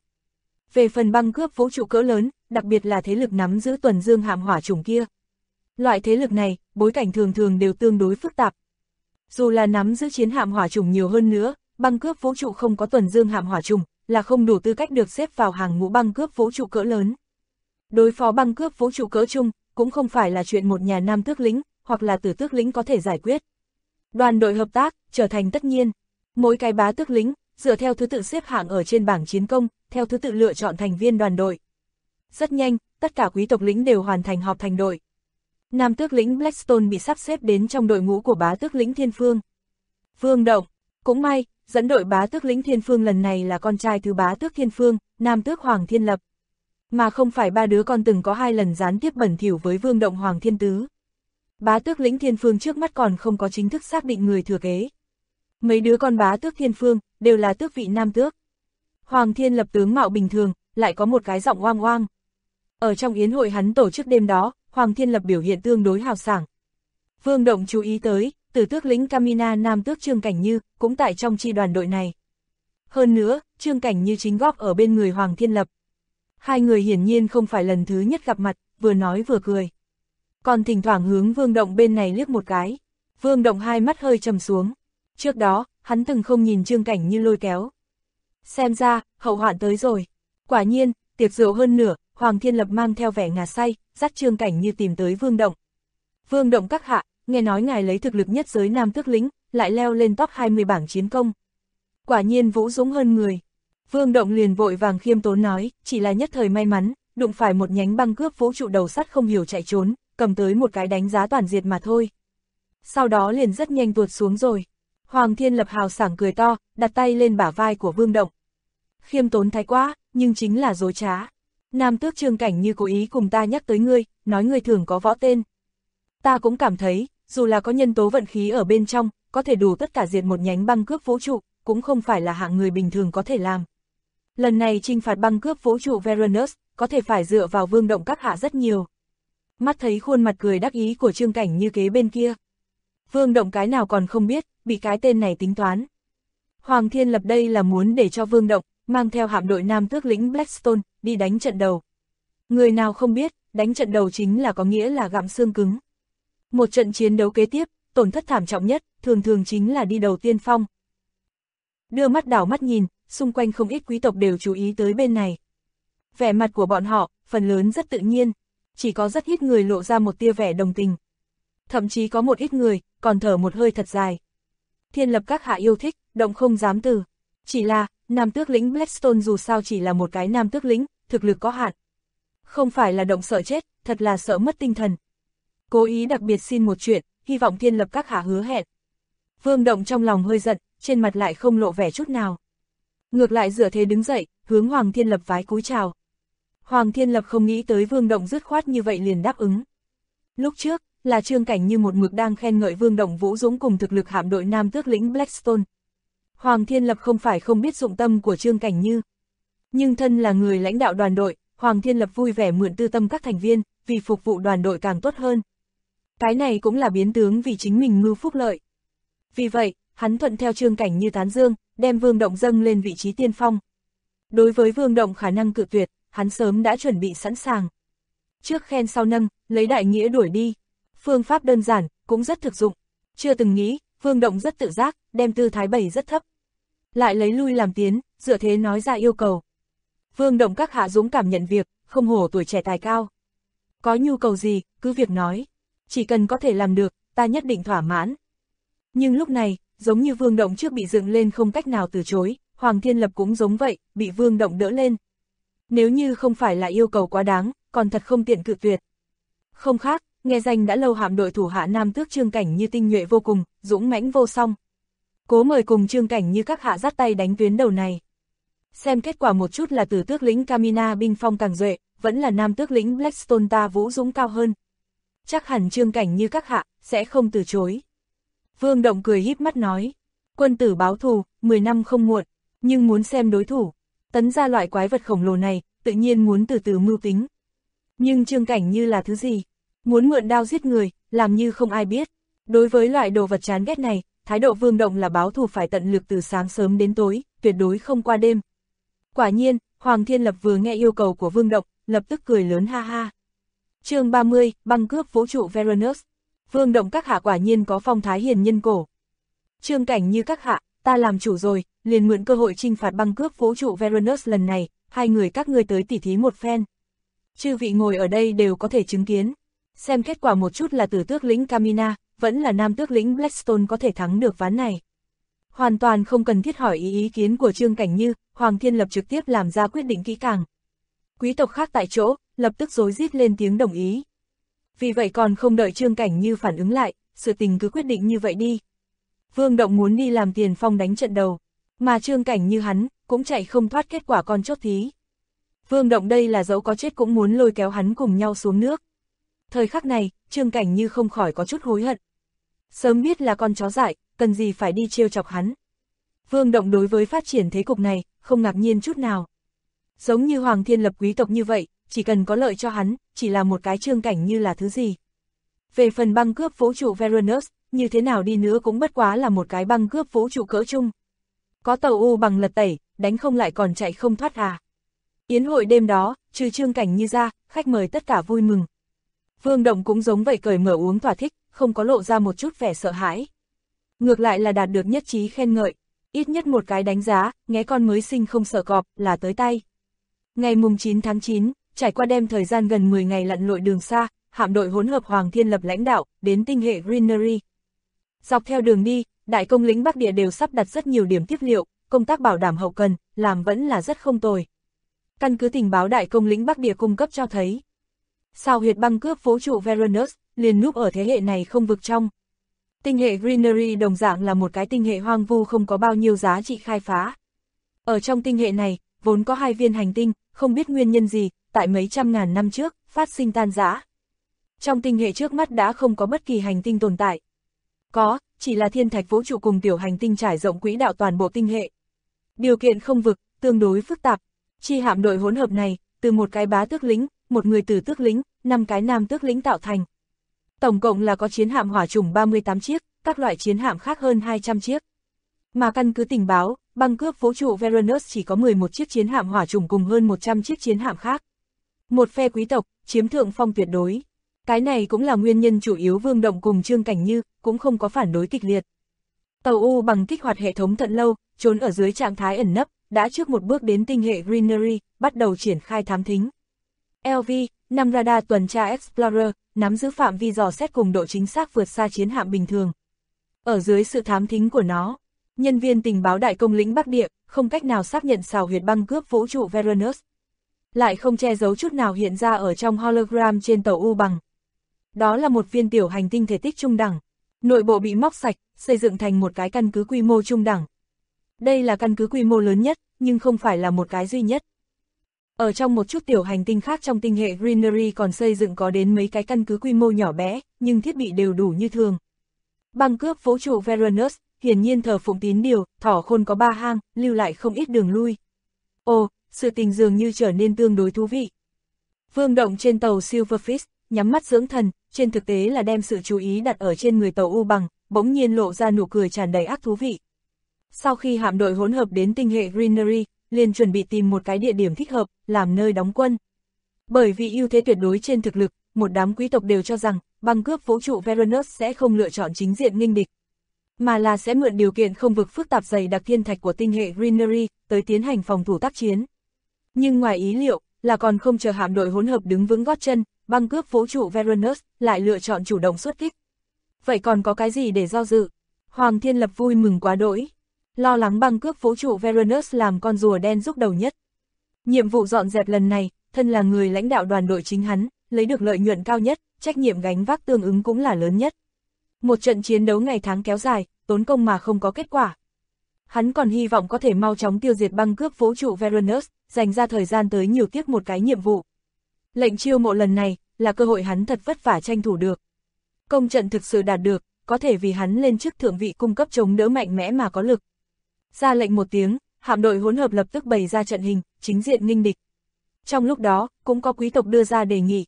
Về phần băng cướp vũ trụ cỡ lớn, đặc biệt là thế lực nắm giữ tuần dương hạm hỏa chủng kia. Loại thế lực này, bối cảnh thường thường đều tương đối phức tạp. Dù là nắm giữ chiến hạm hỏa chủng nhiều hơn nữa, băng cướp vũ trụ không có tuần dương hạm hỏa chủng, là không đủ tư cách được xếp vào hàng ngũ băng cướp vũ trụ cỡ lớn. Đối phó băng cướp vũ trụ cỡ trung, cũng không phải là chuyện một nhà Nam Tước lĩnh, hoặc là Tử Tước lĩnh có thể giải quyết. Đoàn đội hợp tác, trở thành tất nhiên. Mỗi cái bá tước lĩnh, dựa theo thứ tự xếp hạng ở trên bảng chiến công, theo thứ tự lựa chọn thành viên đoàn đội. Rất nhanh, tất cả quý tộc lĩnh đều hoàn thành họp thành đội. Nam Tước lĩnh Blackstone bị sắp xếp đến trong đội ngũ của bá tước lĩnh Thiên Phương. Vương Động, cũng may, dẫn đội bá tước lĩnh Thiên Phương lần này là con trai thứ bá tước Thiên Phương, Nam Tước Hoàng Thiên Lập. Mà không phải 3 đứa con từng có 2 lần gián tiếp bẩn thỉu với Vương Động Hoàng Thiên Tứ. Bá tước lĩnh Thiên Phương trước mắt còn không có chính thức xác định người thừa kế. Mấy đứa con bá tước Thiên Phương, đều là tước vị Nam Tước. Hoàng Thiên Lập tướng mạo bình thường, lại có một cái giọng oang oang. Ở trong yến hội hắn tổ chức đêm đó, Hoàng Thiên Lập biểu hiện tương đối hào sảng. Vương Động chú ý tới, Tử Tước lĩnh Camina Nam Tước Trương Cảnh Như, cũng tại trong chi đoàn đội này. Hơn nữa, Trương Cảnh Như chính góp ở bên người Hoàng Thiên Lập. Hai người hiển nhiên không phải lần thứ nhất gặp mặt, vừa nói vừa cười. Còn thỉnh thoảng hướng Vương Động bên này liếc một cái. Vương Động hai mắt hơi trầm xuống. Trước đó, hắn từng không nhìn Trương Cảnh Như lôi kéo. Xem ra, hậu hoạn tới rồi. Quả nhiên, tiệc rượu hơn nửa, Hoàng Thiên Lập mang theo vẻ ngà say, dắt Trương Cảnh Như tìm tới Vương Động. Vương Động các hạ, nghe nói ngài lấy thực lực nhất giới Nam Tước lĩnh, lại leo lên top 20 bảng chiến công. Quả nhiên vũ dũng hơn người. Vương Động liền vội vàng khiêm tốn nói, chỉ là nhất thời may mắn, đụng phải một nhánh băng cướp vũ trụ đầu sắt không hiểu chạy trốn, cầm tới một cái đánh giá toàn diệt mà thôi. Sau đó liền rất nhanh tuột xuống rồi. Hoàng Thiên Lập hào sảng cười to, đặt tay lên bả vai của Vương Động. Khiêm tốn thái quá, nhưng chính là dối trá. Nam tước Trương Cảnh Như cố ý cùng ta nhắc tới ngươi, nói ngươi thường có võ tên. Ta cũng cảm thấy, dù là có nhân tố vận khí ở bên trong, có thể đủ tất cả diệt một nhánh băng cướp vũ trụ, cũng không phải là hạng người bình thường có thể làm. Lần này trinh phạt băng cướp vũ trụ Varanus, có thể phải dựa vào Vương Động các hạ rất nhiều. Mắt thấy khuôn mặt cười đắc ý của Trương Cảnh Như kế bên kia. Vương Động cái nào còn không biết, bị cái tên này tính toán. Hoàng Thiên Lập đây là muốn để cho Vương Động, mang theo hạm đội nam tước lĩnh Blackstone, đi đánh trận đầu. Người nào không biết, đánh trận đầu chính là có nghĩa là gặm xương cứng. Một trận chiến đấu kế tiếp, tổn thất thảm trọng nhất, thường thường chính là đi đầu tiên phong. Đưa mắt đảo mắt nhìn, xung quanh không ít quý tộc đều chú ý tới bên này. Vẻ mặt của bọn họ, phần lớn rất tự nhiên, chỉ có rất ít người lộ ra một tia vẻ đồng tình. Thậm chí có một ít người, còn thở một hơi thật dài. Thiên Lập các hạ yêu thích, Động không dám từ. Chỉ là, nam tước lĩnh Blackstone dù sao chỉ là một cái nam tước lĩnh, thực lực có hạn. Không phải là Động sợ chết, thật là sợ mất tinh thần. Cố ý đặc biệt xin một chuyện, hy vọng Thiên Lập các hạ hứa hẹn. Vương Động trong lòng hơi giận, trên mặt lại không lộ vẻ chút nào. Ngược lại dựa thế đứng dậy, hướng Hoàng Thiên Lập vái cúi chào. Hoàng Thiên Lập không nghĩ tới Vương Động dứt khoát như vậy liền đáp ứng. Lúc trước, là Trương Cảnh Như một mực đang khen ngợi Vương Động vũ dũng cùng thực lực hạm đội nam tước lĩnh Blackstone. Hoàng Thiên Lập không phải không biết dụng tâm của Trương Cảnh Như. Nhưng thân là người lãnh đạo đoàn đội, Hoàng Thiên Lập vui vẻ mượn tư tâm các thành viên, vì phục vụ đoàn đội càng tốt hơn. Cái này cũng là biến tướng vì chính mình mưu phúc lợi. Vì vậy, hắn thuận theo Trương Cảnh Như tán dương, đem Vương Động dâng lên vị trí tiên phong. Đối với Vương Động khả năng cự tuyệt, hắn sớm đã chuẩn bị sẵn sàng. Trước khen sau nâng, lấy đại nghĩa đuổi đi. Phương pháp đơn giản, cũng rất thực dụng. Chưa từng nghĩ, Vương Động rất tự giác, đem tư thái bày rất thấp. Lại lấy lui làm tiến, dựa thế nói ra yêu cầu. Vương Động các hạ dũng cảm nhận việc, không hổ tuổi trẻ tài cao. Có nhu cầu gì, cứ việc nói. Chỉ cần có thể làm được, ta nhất định thỏa mãn. Nhưng lúc này, giống như Vương Động trước bị dựng lên không cách nào từ chối, Hoàng Thiên Lập cũng giống vậy, bị Vương Động đỡ lên. Nếu như không phải là yêu cầu quá đáng, còn thật không tiện cự tuyệt. Không khác, nghe danh đã lâu hạm đội thủ hạ nam tước Trương Cảnh Như tinh nhuệ vô cùng, dũng mãnh vô song. Cố mời cùng Trương Cảnh Như các hạ dắt tay đánh tuyến đầu này. Xem kết quả một chút là từ tước lĩnh Camina binh phong càng duệ, vẫn là nam tước lĩnh Blackstone ta vũ dũng cao hơn. Chắc hẳn Trương Cảnh Như các hạ, sẽ không từ chối. Vương Động cười híp mắt nói, quân tử báo thù, 10 năm không muộn, nhưng muốn xem đối thủ. Tấn ra loại quái vật khổng lồ này, tự nhiên muốn từ từ mưu tính. Nhưng Trương Cảnh Như là thứ gì? Muốn mượn đao giết người, làm như không ai biết. Đối với loại đồ vật chán ghét này, thái độ Vương Động là báo thù phải tận lực từ sáng sớm đến tối, tuyệt đối không qua đêm. Quả nhiên, Hoàng Thiên Lập vừa nghe yêu cầu của Vương Động, lập tức cười lớn ha ha. Chương 30, băng cướp vũ trụ Varanus. Vương Động các hạ quả nhiên có phong thái hiền nhân cổ. Trương Cảnh Như các hạ, ta làm chủ rồi, liền mượn cơ hội trinh phạt băng cướp vũ trụ Varanus lần này, hai người các ngươi tới tỉ thí một phen. Chư vị ngồi ở đây đều có thể chứng kiến. Xem kết quả một chút là từ tước lĩnh Camina, vẫn là nam tước lĩnh Blackstone có thể thắng được ván này. Hoàn toàn không cần thiết hỏi ý kiến của Trương Cảnh Như, Hoàng Thiên Lập trực tiếp làm ra quyết định kỹ càng. Quý tộc khác tại chỗ, lập tức rối rít lên tiếng đồng ý. Vì vậy còn không đợi Trương Cảnh Như phản ứng lại, sự tình cứ quyết định như vậy đi. Vương Động muốn đi làm tiền phong đánh trận đầu, mà Trương Cảnh Như hắn, cũng chạy không thoát kết quả con chốt thí. Vương Động đây là dẫu có chết cũng muốn lôi kéo hắn cùng nhau xuống nước. Thời khắc này, Trương Cảnh Như không khỏi có chút hối hận. Sớm biết là con chó dại, cần gì phải đi trêu chọc hắn. Vương Động đối với phát triển thế cục này, không ngạc nhiên chút nào. Giống như Hoàng Thiên Lập quý tộc như vậy, chỉ cần có lợi cho hắn, chỉ là một cái Trương Cảnh Như là thứ gì. Về phần băng cướp vũ trụ Varanus, như thế nào đi nữa cũng bất quá là một cái băng cướp vũ trụ cỡ trung. Có tàu u bằng lật tẩy, đánh không lại còn chạy không thoát à. Yến hội đêm đó, trừ Trương Cảnh Như ra, khách mời tất cả vui mừng. Vương Động cũng giống vậy cởi mở uống thỏa thích, không có lộ ra một chút vẻ sợ hãi. Ngược lại là đạt được nhất trí khen ngợi, ít nhất một cái đánh giá, nghe con mới sinh không sợ cọp, là tới tay. Ngày mùng 9 tháng 9, trải qua đêm thời gian gần 10 ngày lặn lội đường xa, hạm đội hỗn hợp Hoàng Thiên Lập lãnh đạo, đến tinh hệ Greenery. Dọc theo đường đi, đại công lĩnh Bắc Địa đều sắp đặt rất nhiều điểm tiếp liệu, công tác bảo đảm hậu cần, làm vẫn là rất không tồi. Căn cứ tình báo đại công lĩnh Bắc Địa cung cấp cho thấy, sao huyệt băng cướp vũ trụ Varanus, liền núp ở thế hệ này không vực trong. Tinh hệ Greenery đồng dạng là một cái tinh hệ hoang vu không có bao nhiêu giá trị khai phá. Ở trong tinh hệ này, vốn có 2 viên hành tinh, không biết nguyên nhân gì, tại mấy trăm ngàn năm trước, phát sinh tan rã. Trong tinh hệ trước mắt đã không có bất kỳ hành tinh tồn tại. Có, chỉ là thiên thạch vũ trụ cùng tiểu hành tinh trải rộng quỹ đạo toàn bộ tinh hệ. Điều kiện không vực, tương đối phức tạp. Chi hạm đội hỗn hợp này, từ một cái bá tước lính, một người tử tước lính, 5 cái nam tước lính tạo thành. Tổng cộng là có chiến hạm hỏa chủng 38 chiếc, các loại chiến hạm khác hơn 200 chiếc. Mà căn cứ tình báo, băng cướp vũ trụ Varanus chỉ có 11 chiếc chiến hạm hỏa chủng cùng hơn 100 chiếc chiến hạm khác. Một phe quý tộc, chiếm thượng phong tuyệt đối. Cái này cũng là nguyên nhân chủ yếu Vương Động cùng Trương Cảnh Như, cũng không có phản đối kịch liệt. Tàu U bằng kích hoạt hệ thống Thận Lâu, trốn ở dưới trạng thái ẩn nấp, đã trước một bước đến tinh hệ Greenery, bắt đầu triển khai thám thính. LV-5 radar tuần tra Explorer, nắm giữ phạm vi dò xét cùng độ chính xác vượt xa chiến hạm bình thường. Ở dưới sự thám thính của nó, nhân viên tình báo đại công lĩnh Bắc Địa, không cách nào xác nhận xào huyệt băng cướp vũ trụ Varanus. Lại không che giấu chút nào hiện ra ở trong hologram trên tàu U bằng. Đó là một viên tiểu hành tinh thể tích trung đẳng. Nội bộ bị móc sạch, xây dựng thành một cái căn cứ quy mô trung đẳng. Đây là căn cứ quy mô lớn nhất, nhưng không phải là một cái duy nhất. Ở trong một chút tiểu hành tinh khác trong tinh hệ Greenery còn xây dựng có đến mấy cái căn cứ quy mô nhỏ bé, nhưng thiết bị đều đủ như thường. Băng cướp vũ trụ Varanus, hiển nhiên thờ phụng tín điều, thỏ khôn có 3 hang, lưu lại không ít đường lui. Ồ, sự tình dường như trở nên tương đối thú vị. Vương Động trên tàu Silverfish, nhắm mắt dưỡng thần, trên thực tế là đem sự chú ý đặt ở trên người tàu U bằng, bỗng nhiên lộ ra nụ cười tràn đầy ác thú vị. Sau khi hạm đội hỗn hợp đến tinh hệ Greenery, liền chuẩn bị tìm một cái địa điểm thích hợp, làm nơi đóng quân. Bởi vì ưu thế tuyệt đối trên thực lực, một đám quý tộc đều cho rằng, băng cướp vũ trụ Varanus sẽ không lựa chọn chính diện nghênh địch, mà là sẽ mượn điều kiện không vực phức tạp dày đặc thiên thạch của tinh hệ Greenery, tới tiến hành phòng thủ tác chiến. Nhưng ngoài ý liệu, là còn không chờ hạm đội hỗn hợp đứng vững gót chân, băng cướp vũ trụ Varanus lại lựa chọn chủ động xuất kích. Vậy còn có cái gì để do dự? Hoàng Thiên Lập vui mừng quá đỗi. Lo lắng băng cướp vũ trụ Varanus làm con rùa đen rúc đầu nhất. Nhiệm vụ dọn dẹp lần này, thân là người lãnh đạo đoàn đội chính hắn, lấy được lợi nhuận cao nhất, trách nhiệm gánh vác tương ứng cũng là lớn nhất. Một trận chiến đấu ngày tháng kéo dài, tốn công mà không có kết quả. Hắn còn hy vọng có thể mau chóng tiêu diệt băng cướp vũ trụ Varanus, dành ra thời gian tới nhiều tiếp một cái nhiệm vụ. Lệnh chiêu mộ lần này, là cơ hội hắn thật vất vả tranh thủ được. Công trận thực sự đạt được, có thể vì hắn lên chức thượng vị cung cấp chống đỡ mạnh mẽ mà có lực. Ra lệnh một tiếng, hạm đội hỗn hợp lập tức bày ra trận hình, chính diện nghênh địch. Trong lúc đó, cũng có quý tộc đưa ra đề nghị.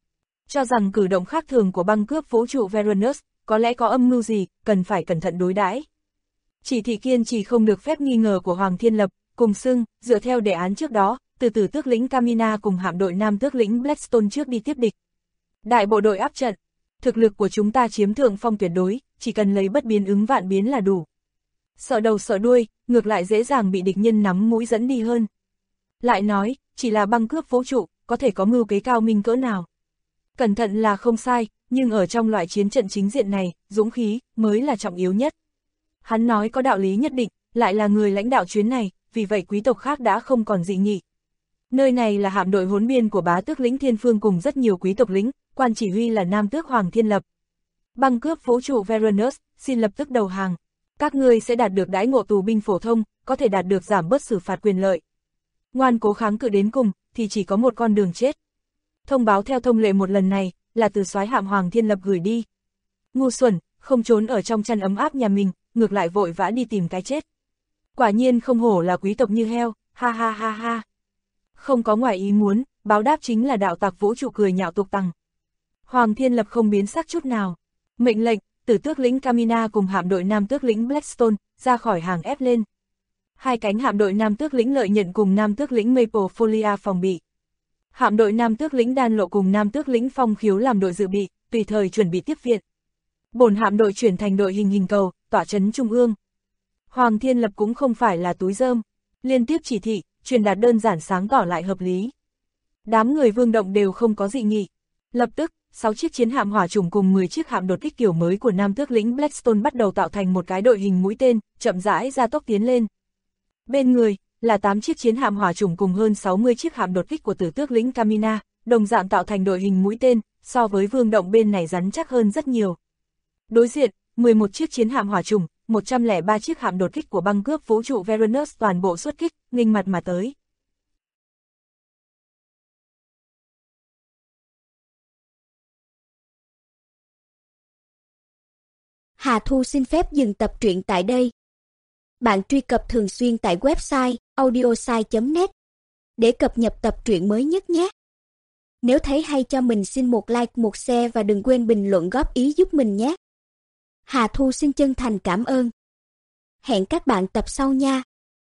Cho rằng cử động khác thường của băng cướp vũ trụ Varanus, có lẽ có âm mưu gì, cần phải cẩn thận đối đãi. Chỉ thị kiên trì không được phép nghi ngờ của Hoàng Thiên Lập, cùng xưng, dựa theo đề án trước đó, từ tử tước lĩnh Camina cùng hạm đội nam tước lĩnh Blackstone trước đi tiếp địch. Đại bộ đội áp trận, thực lực của chúng ta chiếm thượng phong tuyệt đối, chỉ cần lấy bất biến ứng vạn biến là đủ. Sợ đầu sợ đuôi, ngược lại dễ dàng bị địch nhân nắm mũi dẫn đi hơn. Lại nói, chỉ là băng cướp vũ trụ, có thể có mưu kế cao minh cỡ nào. Cẩn thận là không sai, nhưng ở trong loại chiến trận chính diện này, dũng khí mới là trọng yếu nhất. Hắn nói có đạo lý nhất định, lại là người lãnh đạo chuyến này, vì vậy quý tộc khác đã không còn dị nghị. Nơi này là hạm đội hỗn biên của bá tước lĩnh Thiên Phương cùng rất nhiều quý tộc lĩnh, quan chỉ huy là nam tước Hoàng Thiên Lập. Băng cướp vũ trụ Varanus, xin lập tức đầu hàng. Các ngươi sẽ đạt được đãi ngộ tù binh phổ thông, có thể đạt được giảm bớt xử phạt quyền lợi. Ngoan cố kháng cự đến cùng, thì chỉ có một con đường chết. Thông báo theo thông lệ một lần này, là từ soái hạm Hoàng Thiên Lập gửi đi. Ngu xuẩn, không trốn ở trong chăn ấm áp nhà mình, ngược lại vội vã đi tìm cái chết. Quả nhiên không hổ là quý tộc như heo, ha ha ha ha. Không có ngoài ý muốn, báo đáp chính là đạo tặc vũ trụ cười nhạo tục tằng. Hoàng Thiên Lập không biến sắc chút nào. Mệnh lệnh, tử tước lĩnh Camina cùng hạm đội nam tước lĩnh Blackstone, ra khỏi hàng ép lên. Hai cánh hạm đội nam tước lĩnh Lợi Nhận cùng nam tước lĩnh Maple Folia phòng bị. Hạm đội nam tước lĩnh Đan Lộ cùng nam tước lĩnh Phong Khiếu làm đội dự bị, tùy thời chuẩn bị tiếp viện. Bổn hạm đội chuyển thành đội hình cầu, tỏa trấn trung ương. Hoàng Thiên Lập cũng không phải là túi rơm, liên tiếp chỉ thị, truyền đạt đơn giản sáng tỏ lại hợp lý. Đám người Vương Động đều không có dị nghị. Lập tức, 6 chiếc chiến hạm hỏa chủng cùng 10 chiếc hạm đột kích kiểu mới của nam tước lĩnh Blackstone bắt đầu tạo thành một cái đội hình mũi tên, chậm rãi ra tốc tiến lên. Bên người, là 8 chiếc chiến hạm hỏa chủng cùng hơn 60 chiếc hạm đột kích của tử tước lĩnh Camina, đồng dạng tạo thành đội hình mũi tên, so với Vương Động bên này rắn chắc hơn rất nhiều. Đối diện, 11 chiếc chiến hạm hỏa trùng, 103 chiếc hạm đột kích của băng cướp vũ trụ Varanus toàn bộ xuất kích, nghênh mặt mà tới. Hà Thu xin phép dừng tập truyện tại đây. Bạn truy cập thường xuyên tại website audiosai.net để cập nhật tập truyện mới nhất nhé. Nếu thấy hay cho mình xin một like, một share và đừng quên bình luận góp ý giúp mình nhé. Hà Thu xin chân thành cảm ơn. Hẹn các bạn tập sau nha.